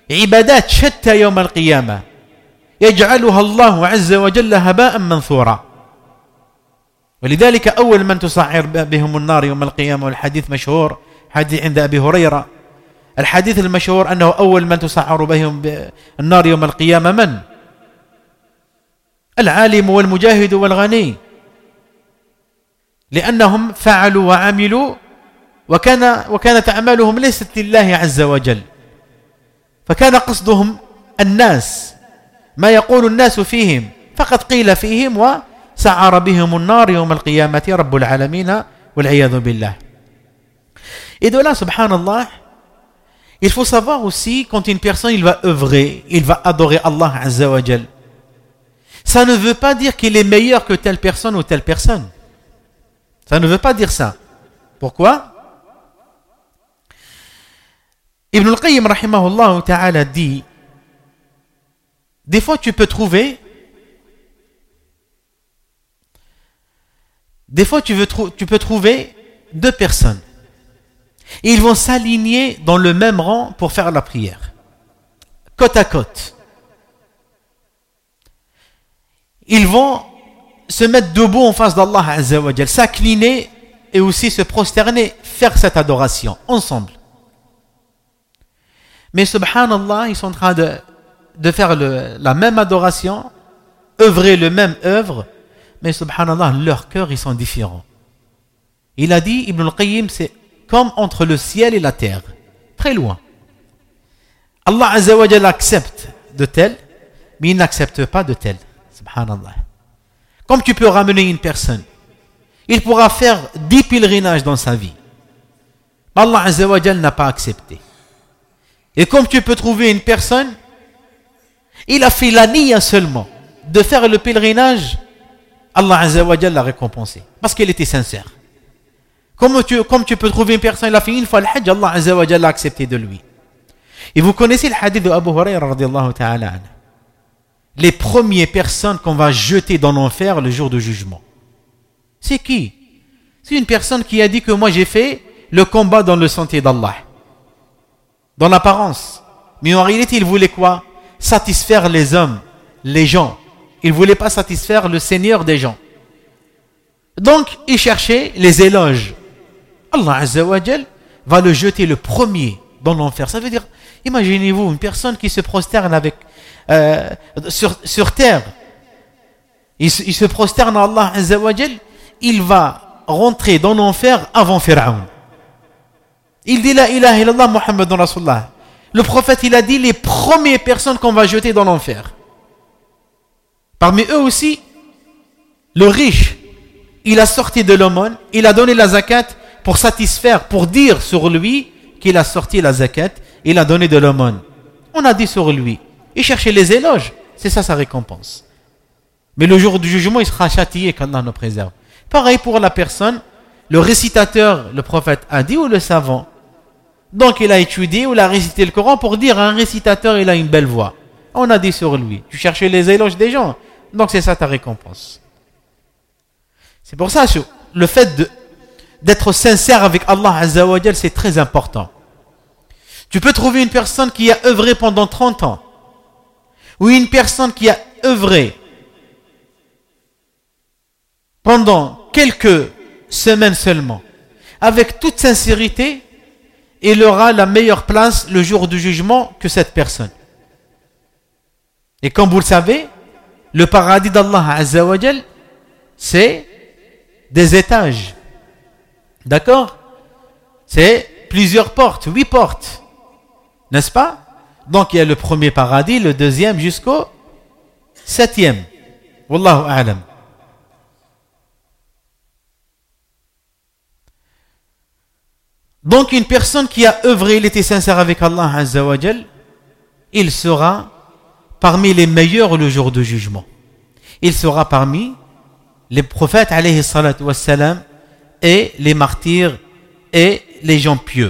عبادات شتى يوم القيامة يجعلها الله عز وجل هباء منثورا. ولذلك أول من تسعر بهم النار يوم القيامة، والحديث مشهور، حديث عند أبي هريرة، الحديث المشهور أنه أول من تسعر بهم النار يوم القيامة من؟ العالم والمجاهد والغني، لأنهم فعلوا وعملوا وكان وكانت أعمالهم ليست لله عز وجل، فكان قصدهم الناس، ما يقول الناس فيهم، فقد قيل فيهم وسعر بهم النار يوم القيامة رب العالمين والعياذ بالله. Et de là, subhanallah, il faut savoir aussi quand une personne il va œuvrer, il va adorer Allah Azza wa Jal. Ça ne veut pas dire qu'il est meilleur que telle personne ou telle personne. Ça ne veut pas dire ça. Pourquoi? Ibn al-Qayyim rahimahullah ta'ala dit, des fois tu peux trouver, des fois tu, veux trou- tu peux trouver deux personnes. Et ils vont s'aligner dans le même rang pour faire la prière, côte à côte. Ils vont se mettre debout en face d'Allah Azza wa Jal, s'incliner et aussi se prosterner, faire cette adoration ensemble. Mais subhanallah, ils sont en train de, de faire le, la même adoration, œuvrer le même œuvre, mais subhanallah, leurs cœurs ils sont différents. Il a dit, Ibn al-Qayyim, c'est comme entre le ciel et la terre, très loin. Allah Azza wa Jal accepte de tel, mais il n'accepte pas de tel. Subhanallah. Comme tu peux ramener une personne, il pourra faire dix pèlerinages dans sa vie. Mais Allah Azza wa Jal n'a pas accepté. Et comme tu peux trouver une personne, il a fait la niya seulement de faire le pèlerinage, Allah Azza wa Jal l'a récompensé parce qu'il était sincère. Comme tu, comme tu peux trouver une personne, il a fait une fois le hajj, Allah Azza wa Jalla a accepté de lui. Et vous connaissez le hadith de Abu Hurayra radiyallahu ta'ala anhu. Les premières personnes qu'on va jeter dans l'enfer le jour du jugement. C'est qui? C'est une personne qui a dit que moi j'ai fait le combat dans le sentier d'Allah. Dans l'apparence. Mais en réalité, il voulait quoi? Satisfaire les hommes, les gens. Il ne voulait pas satisfaire le Seigneur des gens. Donc, il cherchait les éloges. Allah Azza wa Jal va le jeter le premier dans l'enfer. Ça veut dire, imaginez-vous une personne qui se prosterne avec, euh, sur, sur terre. Il, il se prosterne à Allah Azza wa Jal. Il va rentrer dans l'enfer avant Pharaon. Il dit la ilaha illallah Muhammadun Rasulullah. Le prophète, il a dit les premières personnes qu'on va jeter dans l'enfer. Parmi eux aussi, le riche, il a sorti de l'aumône, il a donné la zakat pour satisfaire, pour dire sur lui qu'il a sorti la zakat, il a donné de l'aumône. On a dit sur lui. Il cherchait les éloges, c'est ça sa récompense. Mais le jour du jugement, il sera châtié qu'Allah nous préserve. Pareil pour la personne, le récitateur, le prophète a dit, ou le savant. Donc il a étudié ou il a récité le Coran pour dire un récitateur, il a une belle voix. On a dit sur lui. Tu cherchais les éloges des gens, donc c'est ça ta récompense. C'est pour ça que le fait de, d'être sincère avec Allah Azza wa Jal, c'est très important. Tu peux trouver une personne qui a œuvré pendant trente ans, ou une personne qui a œuvré pendant quelques semaines seulement, avec toute sincérité, il aura la meilleure place le jour du jugement que cette personne. Et comme vous le savez, le paradis d'Allah Azza wa Jal, c'est des étages. D'accord? C'est plusieurs portes, huit portes. N'est-ce pas? Donc il y a le premier paradis, le deuxième jusqu'au septième. Wallahu a'lam. Donc une personne qui a œuvré, il était sincère avec Allah Azza wa Jal, il sera parmi les meilleurs le jour du jugement. Il sera parmi les prophètes alayhi salatu wassalam et les martyrs et les gens pieux.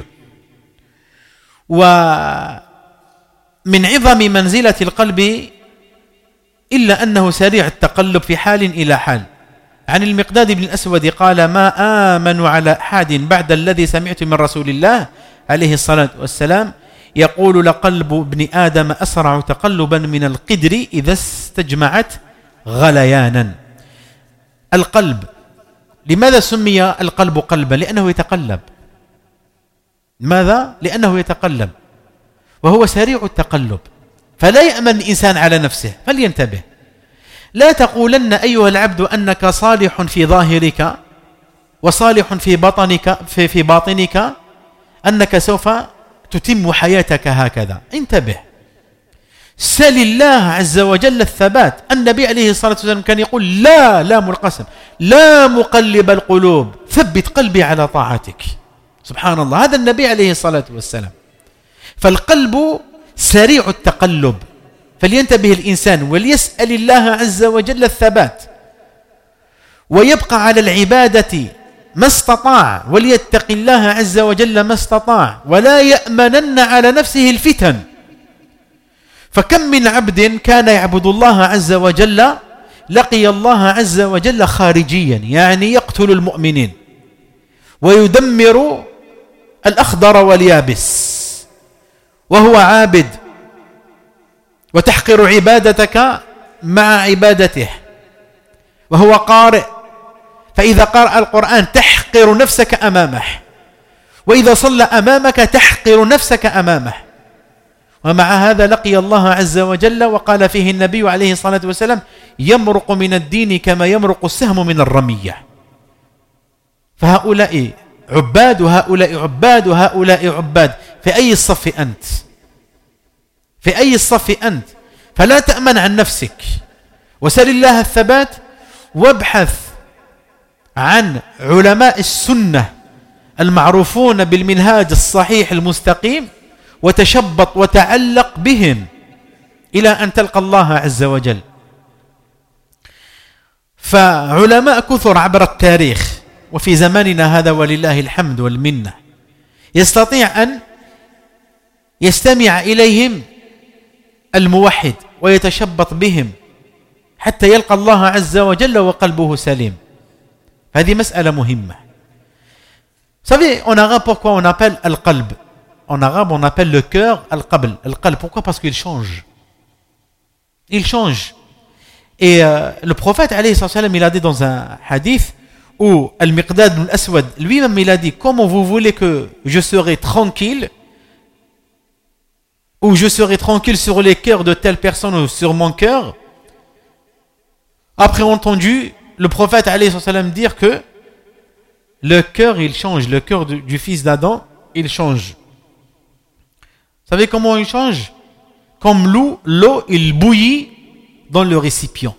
ومن عظم منزلة القلب إلا أنه سريع التقلب في حال إلى حال. عن المقداد بن الأسود قال ما آمن على أحد بعد الذي سمعت من رسول الله عليه الصلاة والسلام يقول لقلب ابن آدم أسرع تقلبا من القدر إذا استجمعت غليانا. القلب، لماذا سمي القلب قلبا؟ لأنه يتقلب. ماذا؟ لأنه يتقلب وهو سريع التقلب، فلا يأمن الإنسان على نفسه، فلينتبه. لا تقولن أيها العبد أنك صالح في ظاهرك وصالح في بطنك في, في باطنك، أنك سوف تتم حياتك هكذا. انتبه، سل الله عز وجل الثبات. النبي عليه الصلاة والسلام كان يقول لا لام القسم، لا مقلب القلوب ثبت قلبي على طاعتك. سبحان الله، هذا النبي عليه الصلاة والسلام. فالقلب سريع التقلب، فلينتبه الإنسان وليسأل الله عز وجل الثبات، ويبقى على العبادة ما استطاع، وليتق الله عز وجل ما استطاع، ولا يأمنن على نفسه الفتن. فكم من عبد كان يعبد الله عز وجل لقي الله عز وجل خارجيا، يعني يقتل المؤمنين ويدمر الأخضر واليابس وهو عابد، وتحقر عبادتك مع عبادته، وهو قارئ، فإذا قرأ القرآن تحقر نفسك أمامه، وإذا صلى أمامك تحقر نفسك أمامه. ومع هذا لقي الله عز وجل، وقال فيه النبي عليه الصلاة والسلام يمرق من الدين كما يمرق السهم من الرمية. فهؤلاء عباد وهؤلاء عباد وهؤلاء عباد، في أي الصف أنت؟ في أي الصف أنت؟ فلا تأمن عن نفسك، وسل الله الثبات، وابحث عن علماء السنة المعروفون بالمنهاج الصحيح المستقيم، وتشبط وتعلق بهم إلى أن تلقى الله عز وجل. فعلماء كثر عبر التاريخ، وفي زماننا هذا ولله الحمد والمنة يستطيع أن يستمع إليهم الموحد ويتشبط بهم حتى يلقى الله عز وجل وقلبه سليم. هذه مسألة مهمة. Vous savez, en arabe, pourquoi on appelle al-qalb? En arabe, on appelle le cœur al-qabl. Al-qalb, pourquoi? Parce qu'il change. Il change. Et euh, le prophète, alayhi sallam, il a dit dans un hadith où Al-Miqdad ibn al-Aswad, lui-même, il a dit, comment vous voulez que je serai tranquille, ou je serai tranquille sur les cœurs de telle personne ou sur mon cœur? Après entendu le prophète alayhi sallam dire que le cœur il change, le cœur du, du fils d'Adam il change. Vous savez comment il change? Comme l'eau, l'eau il bouillit dans le récipient.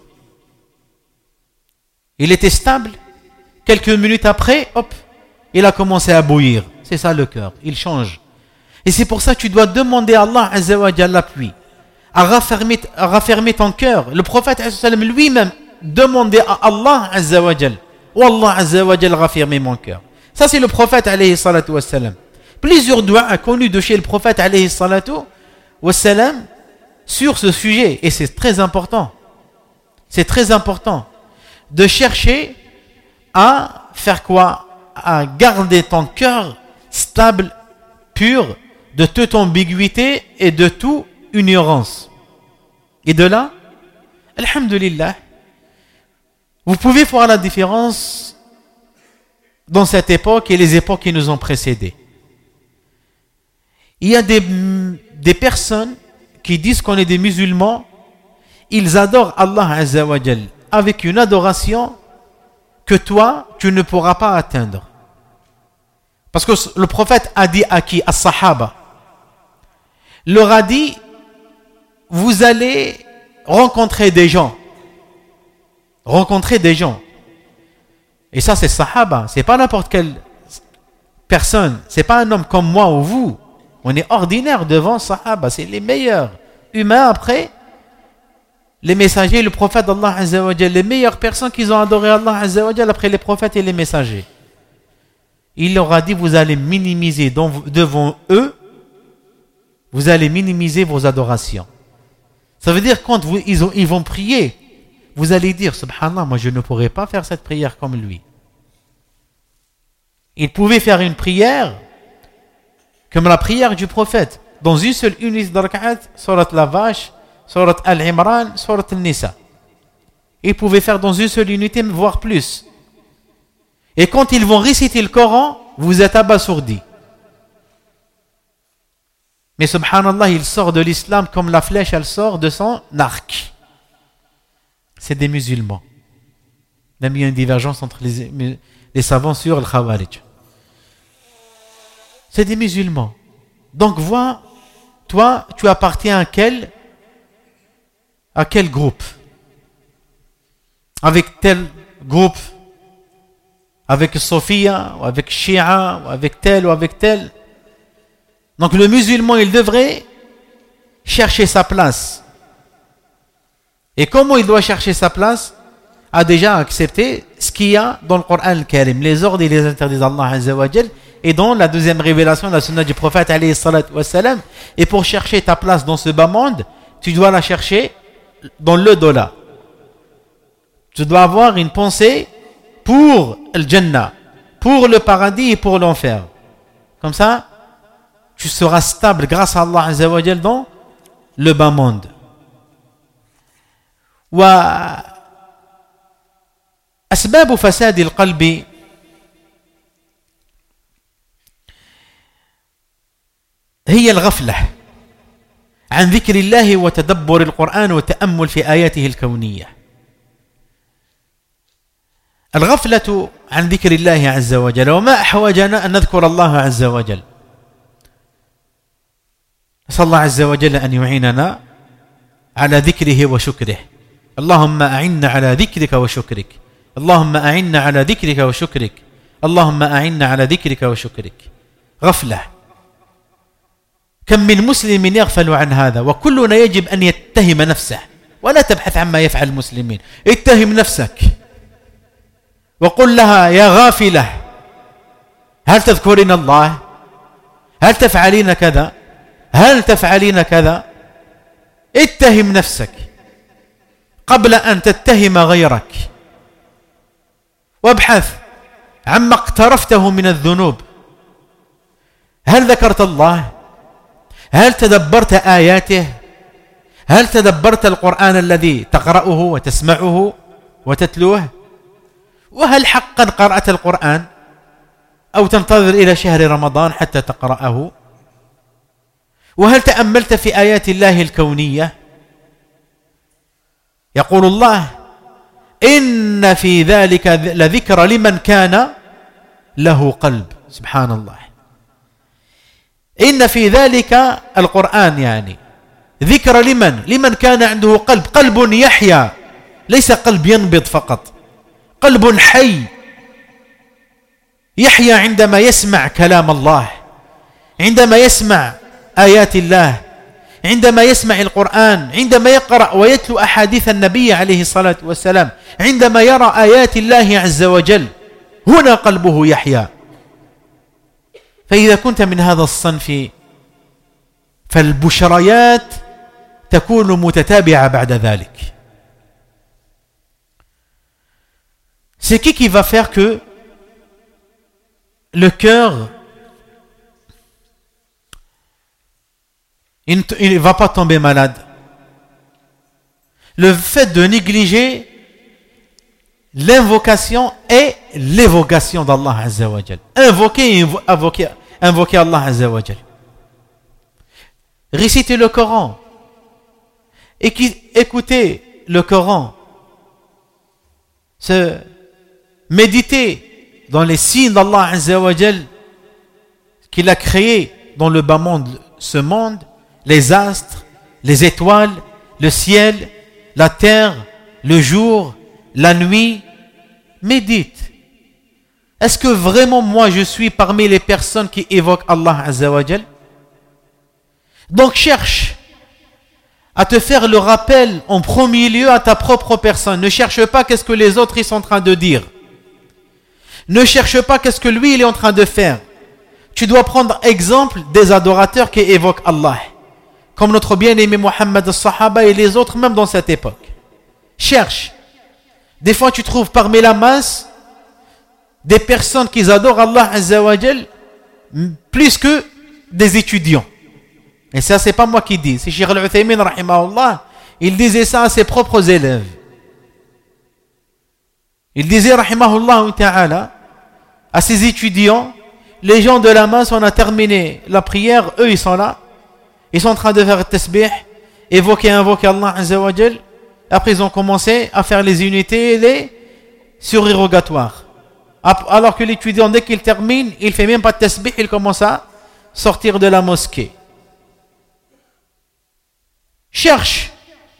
Il était stable, quelques minutes après, hop, il a commencé à bouillir. C'est ça le cœur, il change. Et c'est pour ça que tu dois demander à Allah Azza wa Jalla l'appui, à raffermer, à raffermer ton cœur. Le prophète lui-même demandait à Allah Azza wa Jalla, oh Allah Azza wa Jalla, raffermer mon cœur. Ça c'est le prophète alayhi salatu wassalam. Plusieurs doigts connus de chez le prophète alayhi salatu wassalam sur ce sujet. Et c'est très important. C'est très important de chercher à faire quoi? À garder ton cœur stable, pur, de toute ambiguïté et de toute ignorance. Et de là, alhamdulillah, vous pouvez voir la différence dans cette époque et les époques qui nous ont précédés. Il y a des, des personnes qui disent qu'on est des musulmans, ils adorent Allah Azza wa Jal avec une adoration que toi, tu ne pourras pas atteindre. Parce que le prophète a dit à qui? À Sahaba. Leur a dit, vous allez rencontrer des gens. Rencontrer des gens. Et ça c'est Sahaba, c'est pas n'importe quelle personne, c'est pas un homme comme moi ou vous. On est ordinaire devant Sahaba, c'est les meilleurs humains après les messagers, le prophète d'Allah Azza wa Jalla, les meilleures personnes qui ont adoré Allah Azza wa Jalla après les prophètes et les messagers. Il leur a dit, vous allez minimiser devant eux, vous allez minimiser vos adorations. Ça veut dire quand vous, ils, ont, ils vont prier, vous allez dire, subhanallah, moi je ne pourrais pas faire cette prière comme lui. Il pouvait faire une prière comme la prière du prophète. dans une seule unité de rak'at, surat la vache, surat Al-Imran, surat Al-Nisa. Ils pouvaient faire dans une seule unité, voire plus. Et quand ils vont réciter le Coran, vous êtes abasourdis. Mais subhanallah, il sort de l'islam comme la flèche, elle sort de son arc. C'est des musulmans. Même il y a une divergence entre les, les savants sur le Khawarij. C'est des musulmans. Donc vois, toi, tu appartiens à quel, à quel groupe? Avec tel groupe, avec Sophia, ou avec Shia, ou avec tel, ou avec tel. Donc le musulman, il devrait chercher sa place. Et comment il doit chercher sa place? A déjà accepté ce qu'il y a dans le Coran al-Karim, les ordres et les interdits d'Allah Azza wa Jal, et dans la deuxième révélation de la sunna du prophète alayhi salatu wa salam. Et pour chercher ta place dans ce bas monde, tu dois la chercher dans l'au-delà. Tu dois avoir une pensée pour le Jannah, pour le paradis et pour l'enfer. Comme ça, tu seras stable grâce à Allah Azza wa Jal dans le bas monde. Wa أسباب فساد القلب هي الغفلة عن ذكر الله وتدبر القرآن وتأمل في آياته الكونية. الغفلة عن ذكر الله عز وجل، وما أحوجنا أن نذكر الله عز وجل. نسأل الله عز وجل أن يعيننا على ذكره وشكره. اللهم أعنا على ذكرك وشكرك. اللهم أعنا على ذكرك وشكرك. اللهم أعنا على ذكرك وشكرك. غفلة. كم من مسلم يغفل عن هذا، وكلنا يجب أن يتهم نفسه، ولا تبحث عما يفعل المسلمين. اتهم نفسك وقل لها يا غافلة، هل تذكرين الله؟ هل تفعلين كذا؟ هل تفعلين كذا؟ اتهم نفسك قبل أن تتهم غيرك، وابحث عما اقترفته من الذنوب. هل ذكرت الله؟ هل تدبرت آياته؟ هل تدبرت القرآن الذي تقرأه وتسمعه وتتلوه؟ وهل حقا قرأت القرآن أو تنتظر إلى شهر رمضان حتى تقرأه؟ وهل تأملت في آيات الله الكونية؟ يقول الله إن في ذلك لذكر لمن كان له قلب. سبحان الله. إن في ذلك القرآن يعني ذكر لمن لمن كان عنده قلب، قلب يحيا، ليس قلب ينبض فقط، قلب حي يحيا عندما يسمع كلام الله، عندما يسمع آيات الله، عندما يسمع القرآن، عندما يقرأ ويتلو أحاديث النبي عليه الصلاة والسلام، عندما يرى آيات الله عز وجل، هنا قلبه يحيا. فإذا كنت من هذا الصنف فالبشريات تكون متتابعة بعد ذلك. C'est qui qui va faire que le cœur il ne va pas tomber malade? Le fait de négliger l'invocation et l'évocation d'Allah Azza wa Jal. Invoquer et invoquer, invoquer Allah Azza wa Jal. Réciter le Coran. Écouter le Coran. Se méditer dans les signes d'Allah Azza wa Jal qu'il a créé dans le bas monde, ce monde, les astres, les étoiles, le ciel, la terre, le jour, la nuit. Médite. Est-ce que vraiment moi je suis parmi les personnes qui évoquent Allah Azza wa Jal? Donc cherche à te faire le rappel en premier lieu à ta propre personne. Ne cherche pas qu'est-ce que les autres ils sont en train de dire. Ne cherche pas qu'est-ce que lui il est en train de faire. Tu dois prendre exemple des adorateurs qui évoquent Allah, comme notre bien-aimé Mohammed al-Sahaba et les autres même dans cette époque. Cherche. Des fois, tu trouves parmi la masse des personnes qui adorent Allah Azza wa Jal plus que des étudiants. Et ça, c'est pas moi qui dis, c'est Cheikh Al-Uthaymin, rahimahullah, il disait ça à ses propres élèves. Il disait, rahimahullah ta'ala, à ses étudiants, les gens de la masse, on a terminé la prière, eux, ils sont là, ils sont en train de faire le tasbih, évoquer, invoquer Allah Azza wa Jal. Après, ils ont commencé à faire les unités et les surérogatoires. Alors que l'étudiant, dès qu'il termine, il ne fait même pas de tasbih, il commence à sortir de la mosquée. Cherche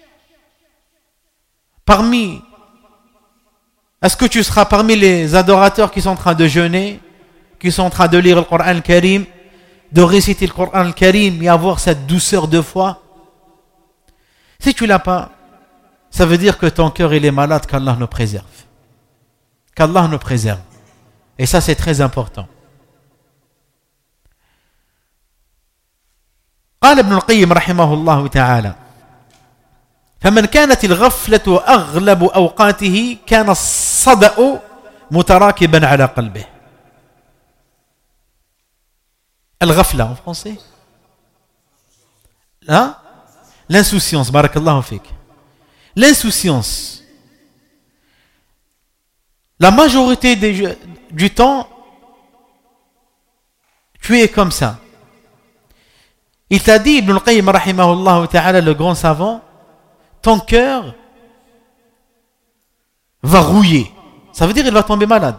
parmi, est-ce que tu seras parmi les adorateurs qui sont en train de jeûner, qui sont en train de lire le Coran al-Karim, de réciter le Coran al-Karim et avoir cette douceur de foi? Si tu ne l'as pas, ça veut dire que ton cœur il est malade, qu'Allah nous préserve. Qu'Allah nous préserve. Et ça c'est très important. قال ابن القيم رحمه الله تعالى: فمن كانت الغفلة أغلب أوقاته كان الصدأ متراكبا على قلبه. الغفلة en français, hein? L'insouciance, barakallahu fik. L'insouciance. La majorité des, du temps, tu es comme ça. Il t'a dit, Ibn al-Qayyim rahimahullah ta'ala, le grand savant, ton cœur va rouiller. Ça veut dire qu'il va tomber malade.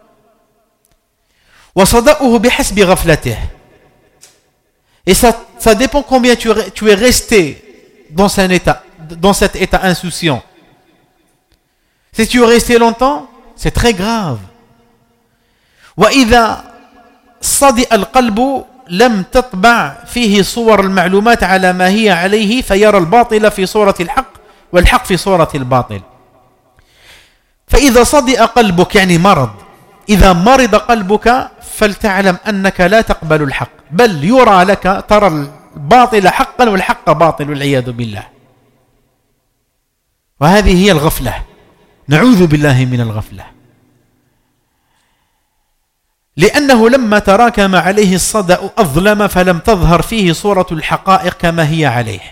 Et ça, ça dépend combien tu, tu es resté dans cet état, dans cet état insouciant. Si tu es resté longtemps, c'est très grave. وإذا صدئ القلب لم تطبع فيه صور المعلومات على ما هي عليه فيرى الباطل في صورة الحق والحق في صورة الباطل. فإذا صدئ قلبك يعني مرض، إذا مرض قلبك فلتعلم أنك لا تقبل الحق بل يرى لك ترى الباطل حقا والحق باطل والعياذ بالله. وهذه هي الغفلة، نعوذ بالله من الغفلة. لأنه لما تراكم عليه الصدأ أظلم فلم تظهر فيه صورة الحقائق كما هي عليه.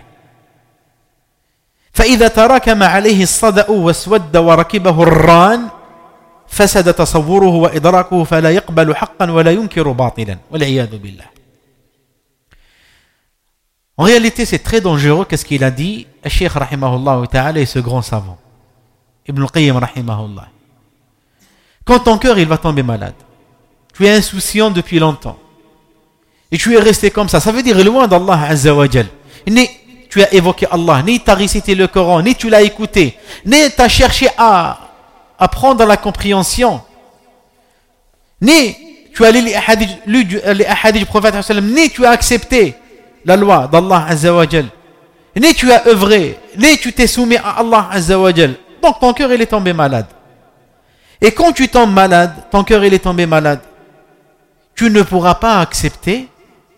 فإذا تراكم عليه الصدأ واسود وركبه الران فسد تصوره وإدراكه فلا يقبل حقا ولا ينكر باطلا والعياذ بالله. En réalité, c'est très dangereux qu'est-ce qu'il a dit Cheikh rahimahullah ta'ala et ce grand savant Ibn al-Qayyim rahimahullah. Quand ton cœur il va tomber malade, tu es insouciant depuis longtemps et tu es resté comme ça, ça veut dire loin d'Allah Azza wa Jal. Ni tu as évoqué Allah, ni tu as récité le Coran, ni tu l'as écouté, ni tu as cherché à apprendre la compréhension, ni tu as lu les hadiths, lu les hadiths du prophète, ni tu as accepté la loi d'Allah Azza wa Jal, ni tu as œuvré, ni tu t'es soumis à Allah Azza wa Jal. Donc ton cœur il est tombé malade. Et quand tu tombes malade, ton cœur il est tombé malade, tu ne pourras pas accepter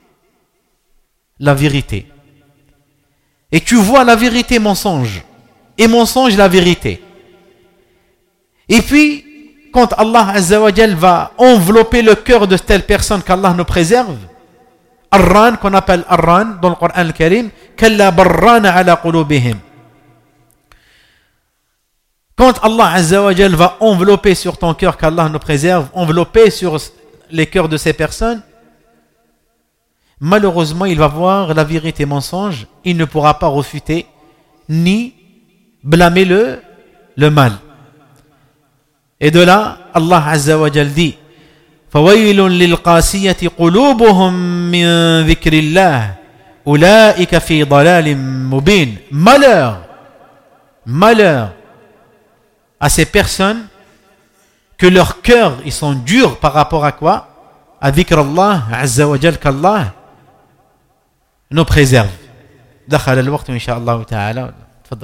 la vérité. Et tu vois la vérité mensonge, et mensonge la vérité. Et puis, quand Allah Azza wa Jal va envelopper le cœur de telle personne qu'Allah nous préserve, Ar-Ran, qu'on appelle Ar-Ran dans le Coran al-Karim, Kalla barrana ala qulubihim. Quand Allah Azza wa Jal va envelopper sur ton cœur, qu'Allah nous préserve, envelopper sur les cœurs de ces personnes, malheureusement, il va voir la vérité mensonge, il ne pourra pas refuter, ni blâmer le, le mal. Et de là, Allah Azza wa Jal dit فَوَيْلٌ لِلْقَاسِيَةِ قُلُوبُهُمْ مِنْ ذِكْرِ اللَّهِ أُولَئِكَ فِي ضَلَالٍ مُبِينٍ. Malheur, malheur à ces personnes que leurs cœurs ils sont durs par rapport à quoi? À dhikr Allah Azza wa Jal, qu'Allah nous préserve. دخل الوقت إن شاء الله تعالى. تفضل.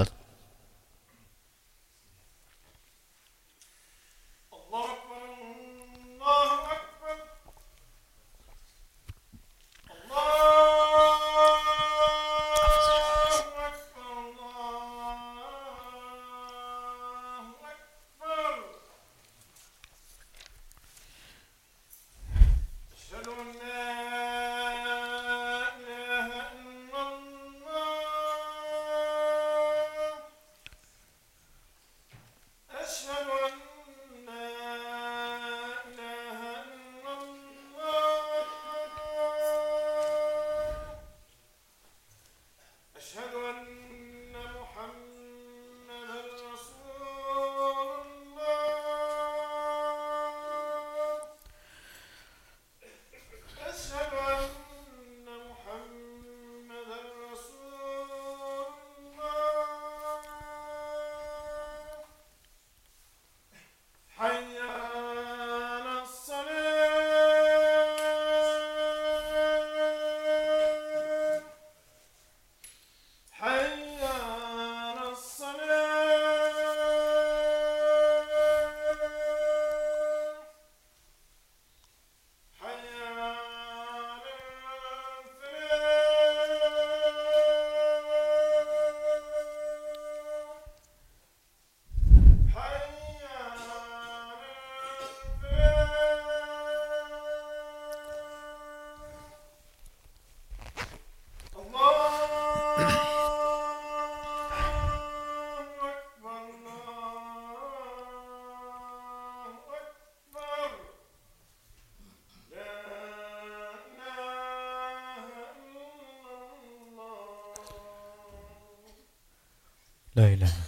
لا إله إلا الله.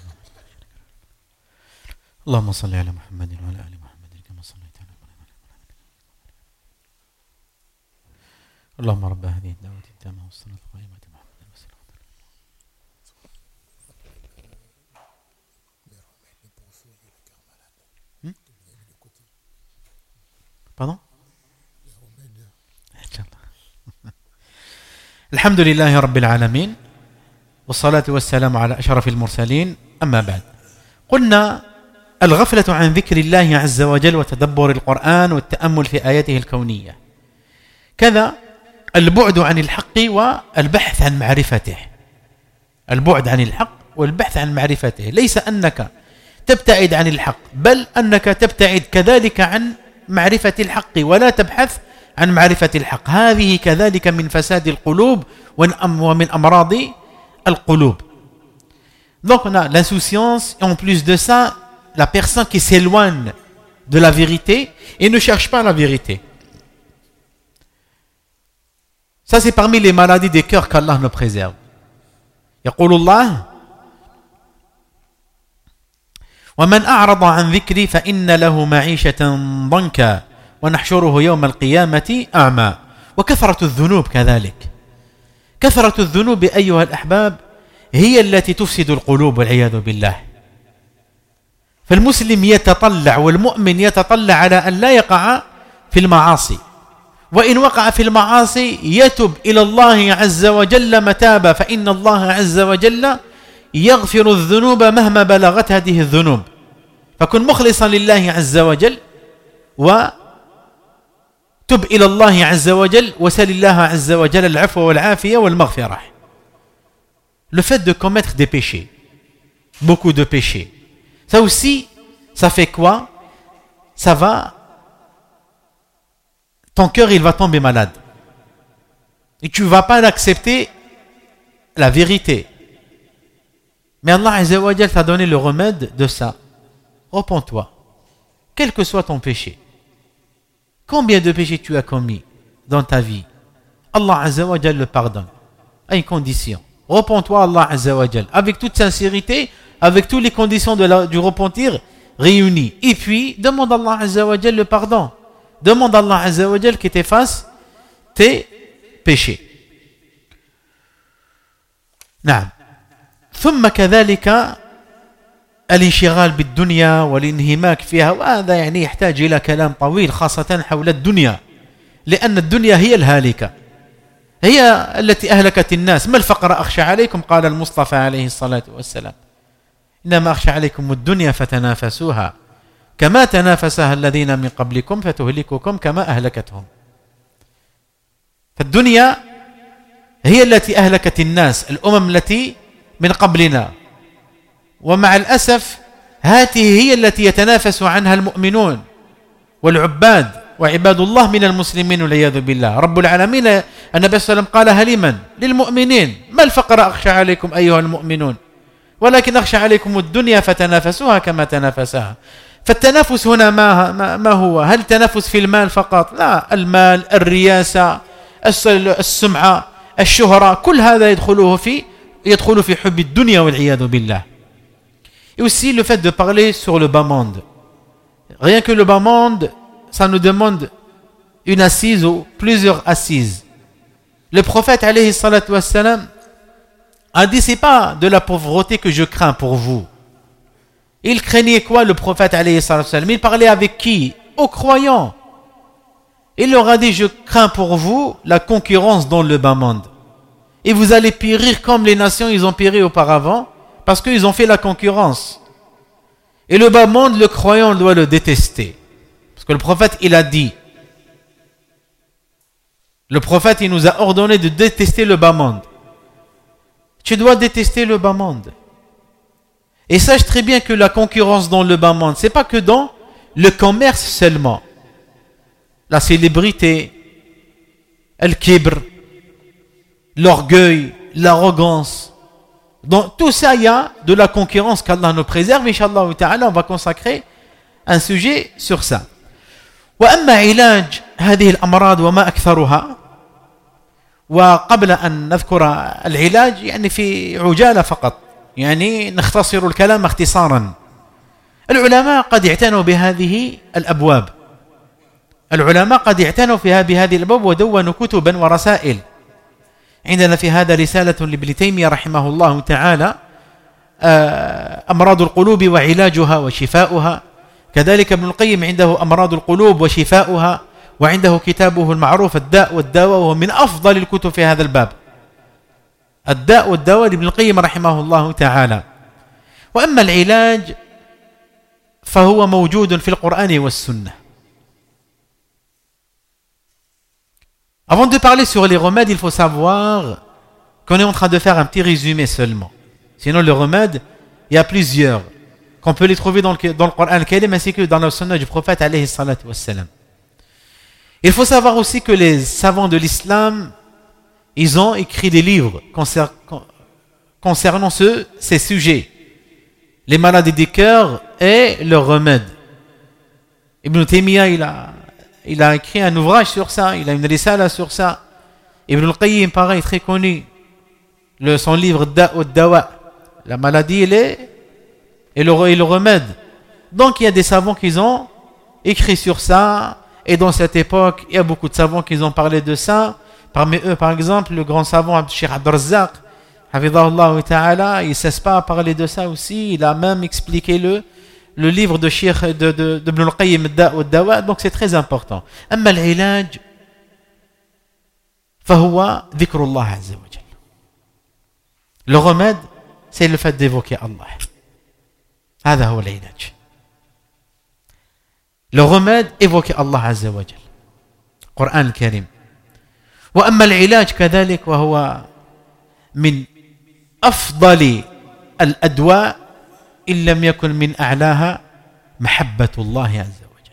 اللهم صل على محمد وعلى آل محمد كما صليت على إبراهيم. اللهم رب هذه الدعوة التامة والصلاة القائمة محمد وسلم. Pardon? الحمد لله رب العالمين والصلاة والسلام على أشرف المرسلين. أما بعد، قلنا الغفلة عن ذكر الله عز وجل وتدبر القرآن والتأمل في آياته الكونية، كذا البعد عن الحق والبحث عن معرفته. البعد عن الحق والبحث عن معرفته، ليس أنك تبتعد عن الحق، بل أنك تبتعد كذلك عن معرفة الحق ولا تبحث عن معرفة الحق. هذه كذلك من فساد القلوب ومن أمراض القلوب. Donc on a l'insouciance et en plus de ça, la personne qui s'éloigne de la vérité et ne cherche pas la vérité. Ça c'est parmi les maladies des cœurs qu'Allah nous préserve. يقول الله: ومن أعرض عن ذكري فإن له معيشة ضنكا ونحشره يوم القيامة أعمى. وكثرة الذنوب كذلك. كثرة الذنوب أيها الأحباب هي التي تفسد القلوب والعياذ بالله. فالمسلم يتطلع والمؤمن يتطلع على أن لا يقع في المعاصي، وإن وقع في المعاصي يتب إلى الله عز وجل متابا، فإن الله عز وجل يغفر الذنوب مهما بلغت هذه الذنوب. فكن مخلصا لله عز وجل وتب إلى الله عز وجل وسل الله عز وجل العفو والعافية والمغفرة. Le fait de commettre des péchés, beaucoup de péchés, ça aussi, ça fait quoi? Ça va, ton cœur il va tomber malade. Et tu ne vas pas l'accepter la vérité. Mais Allah Azza wa Jal t'a donné le remède de ça. Repens-toi, quel que soit ton péché. Combien de péchés tu as commis dans ta vie, Allah Azza wa Jal le pardonne, à une condition. Repens-toi Allah Azza wa Jal, avec toute sincérité, avec toutes les conditions de la, du repentir réunies. Et puis, demande Allah Azza wa Jal le pardon. Demande Allah Azza wa Jal qu'il t'efface tes péchés. نعم. ثم كذلك الانشغال بالدنيا والانهماك فيها، وهذا يعني يحتاج إلى كلام طويل خاصة حول الدنيا، لأن الدنيا هي الهالكة، هي التي أهلكت الناس. ما الفقر أخشى عليكم؟ قال المصطفى عليه الصلاة والسلام: إنما أخشى عليكم الدنيا فتنافسوها كما تنافسها الذين من قبلكم فتهلككم كما أهلكتهم. فالدنيا هي التي أهلكت الناس، الأمم التي من قبلنا، ومع الأسف هذه هي التي يتنافس عنها المؤمنون والعباد وعباد الله من المسلمين والعياذ بالله. رب العالمين النبي صلى الله عليه وسلم قالها لمن؟ للمؤمنين: ما الفقر أخشى عليكم أيها المؤمنون ولكن أخشى عليكم الدنيا فتنافسوها كما تنافسها. فالتنافس هنا ما, ما, ما هو؟ هل تنافس في المال فقط؟ لا، المال، الرياسة، السمعة، الشهرة، كل هذا يدخله في يدخل في حب الدنيا والعياذ بالله. Et aussi le fait de parler sur le bas monde. Rien que le bas monde, ça nous demande une assise ou plusieurs assises. Le prophète alayhi salatu wassalam a dit: c'est pas de la pauvreté que je crains pour vous. Il craignait quoi le prophète alayhi salatu wassalam? Il parlait avec qui? Aux croyants. Il leur a dit: je crains pour vous la concurrence dans le bas monde. Et vous allez périr comme les nations ils ont péri auparavant, parce qu'ils ont fait la concurrence. Et le bas monde, le croyant doit le détester. Parce que le prophète, il a dit, le prophète, il nous a ordonné de détester le bas monde. Tu dois détester le bas monde. Et sache très bien que la concurrence dans le bas monde, c'est pas que dans le commerce seulement. La célébrité, le kibr, l'orgueil, l'arrogance. Dans tout ça, il y a de la concurrence qu'Allah nous préserve. Inch'Allah ta'ala, on va consacrer un sujet sur ça. وأما علاج هذه الأمراض وما أكثرها، وقبل أن نذكر العلاج يعني في عجالة فقط، يعني نختصر الكلام اختصارا. العلماء قد اعتنوا بهذه الأبواب، العلماء قد اعتنوا فيها بهذه الأبواب ودونوا كتبا ورسائل. عندنا في هذا رسالة لابن تيمية رحمه الله تعالى أمراض القلوب وعلاجها وشفاؤها، كذلك ابن القيم عنده أمراض القلوب وشفاؤها، وعنده كتابه المعروف الداء والدواء، وهو من أفضل الكتب في هذا الباب، الداء والدواء لابن القيم رحمه الله تعالى. وأما العلاج فهو موجود في القرآن والسنة. Avant de parler sur les remèdes, il faut savoir qu'on est en train de faire un petit résumé seulement. Sinon, le remède, il y a plusieurs, qu'on peut les trouver dans le, dans le Coran al-Karim ainsi que dans la sunna du prophète alayhi salatu wassalam. Il faut savoir aussi que les savants de l'islam, ils ont écrit des livres concer- concernant ce, ces sujets, les maladies du cœur et leurs remèdes. Ibn Taymiyyah, il a, il a écrit un ouvrage sur ça, il a une risala sur ça. Ibn al-Qayyim, pareil, très connu, le, son livre Da' od-Dawa, la maladie et, les, et, le, et le remède. Donc il y a des savants qui ont écrit sur ça, et dans cette époque, il y a beaucoup de savants qui ont parlé de ça. Parmi eux, par exemple, le grand savant Cheikh Abd al-Razzaq, Hafidhahullah ta'ala, il ne cesse pas à parler de ça aussi. Il a même expliqué le, le livre de Cheikh de, de, de Ibn al-Qayyim, Da' od-Dawa, donc c'est très important. Amma al-ilaj, fahuwa dhikrullah azza wa jalla. Le remède, c'est le fait d'évoquer Allah. هذا هو العلاج. Le remède, évoquer Allah azza wa jalla. Coran al-Karim. وأما العلاج كذلك وهو من أفضل الأدواء إن لم يكن من أعلاها محبة الله عز وجل.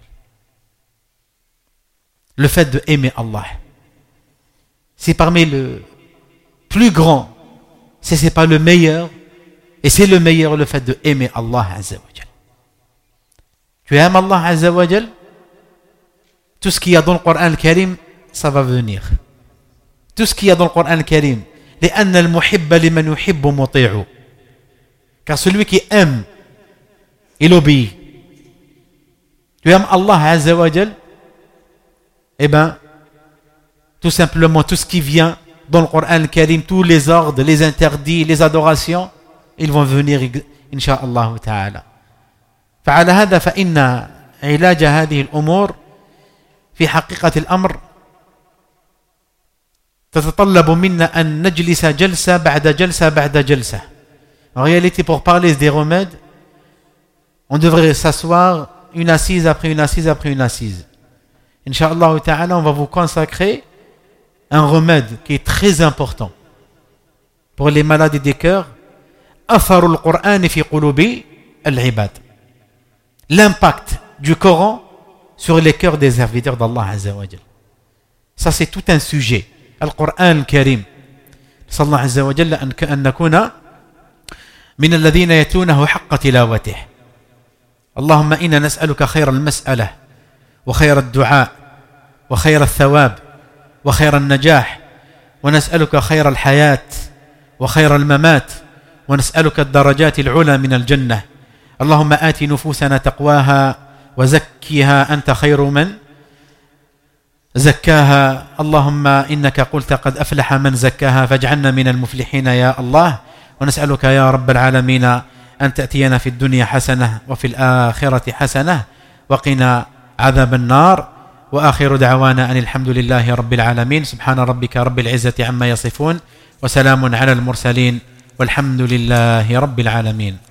Le fait de aimer Allah, c'est parmi le plus grand, c'est, c'est pas le meilleur, et c'est le meilleur, le fait de aimer Allah azza wa jalla. Tu aimes Allah azza wa jalla, tout ce qu'il y a dans le Coran al-Karim, ça va venir. Tout ce qu'il y a dans le Coran al-Karim. لأن المحب لمن يحب مطيع. Car celui qui aime, il obéit. Tu aimes Allah azza wa jal, eh bien, tout simplement, tout ce qui vient dans le Coran al-Karim, tous les ordres, les interdits, les adorations, ils vont venir, incha'Allah ta'ala. فعلى هذا فإن علاج هذه الأمور في حقيقة الأمر تتطلب منا أن نجلس جلسة بعد جلسة بعد جلسة. En réalité, pour parler des remèdes, on devrait s'asseoir une assise après une assise après une assise. Inch'Allah ta'ala, on va vous consacrer un remède qui est très important pour les maladies des cœurs. أثر القرآن في قلوب العباد. L'impact du Coran sur les cœurs des serviteurs d'Allah azza wa jal. Ça, c'est tout un sujet. القرآن الكريم. نسأل الله عز وجل أن نكون من الذين يتلونه حق تلاوته. اللهم إنا نسألك خير المسألة وخير الدعاء وخير الثواب وخير النجاح، ونسألك خير الحياة وخير الممات، ونسألك الدرجات العلى من الجنة. اللهم آت نفوسنا تقواها وزكها أنت خير من زكاها. اللهم إنك قلت قد أفلح من زكاها فاجعلنا من المفلحين يا الله. ونسألك يا رب العالمين أن تأتينا في الدنيا حسنة وفي الآخرة حسنة وقنا عذاب النار. وآخر دعوانا أن الحمد لله رب العالمين. سبحان ربك رب العزة عما يصفون وسلام على المرسلين والحمد لله رب العالمين.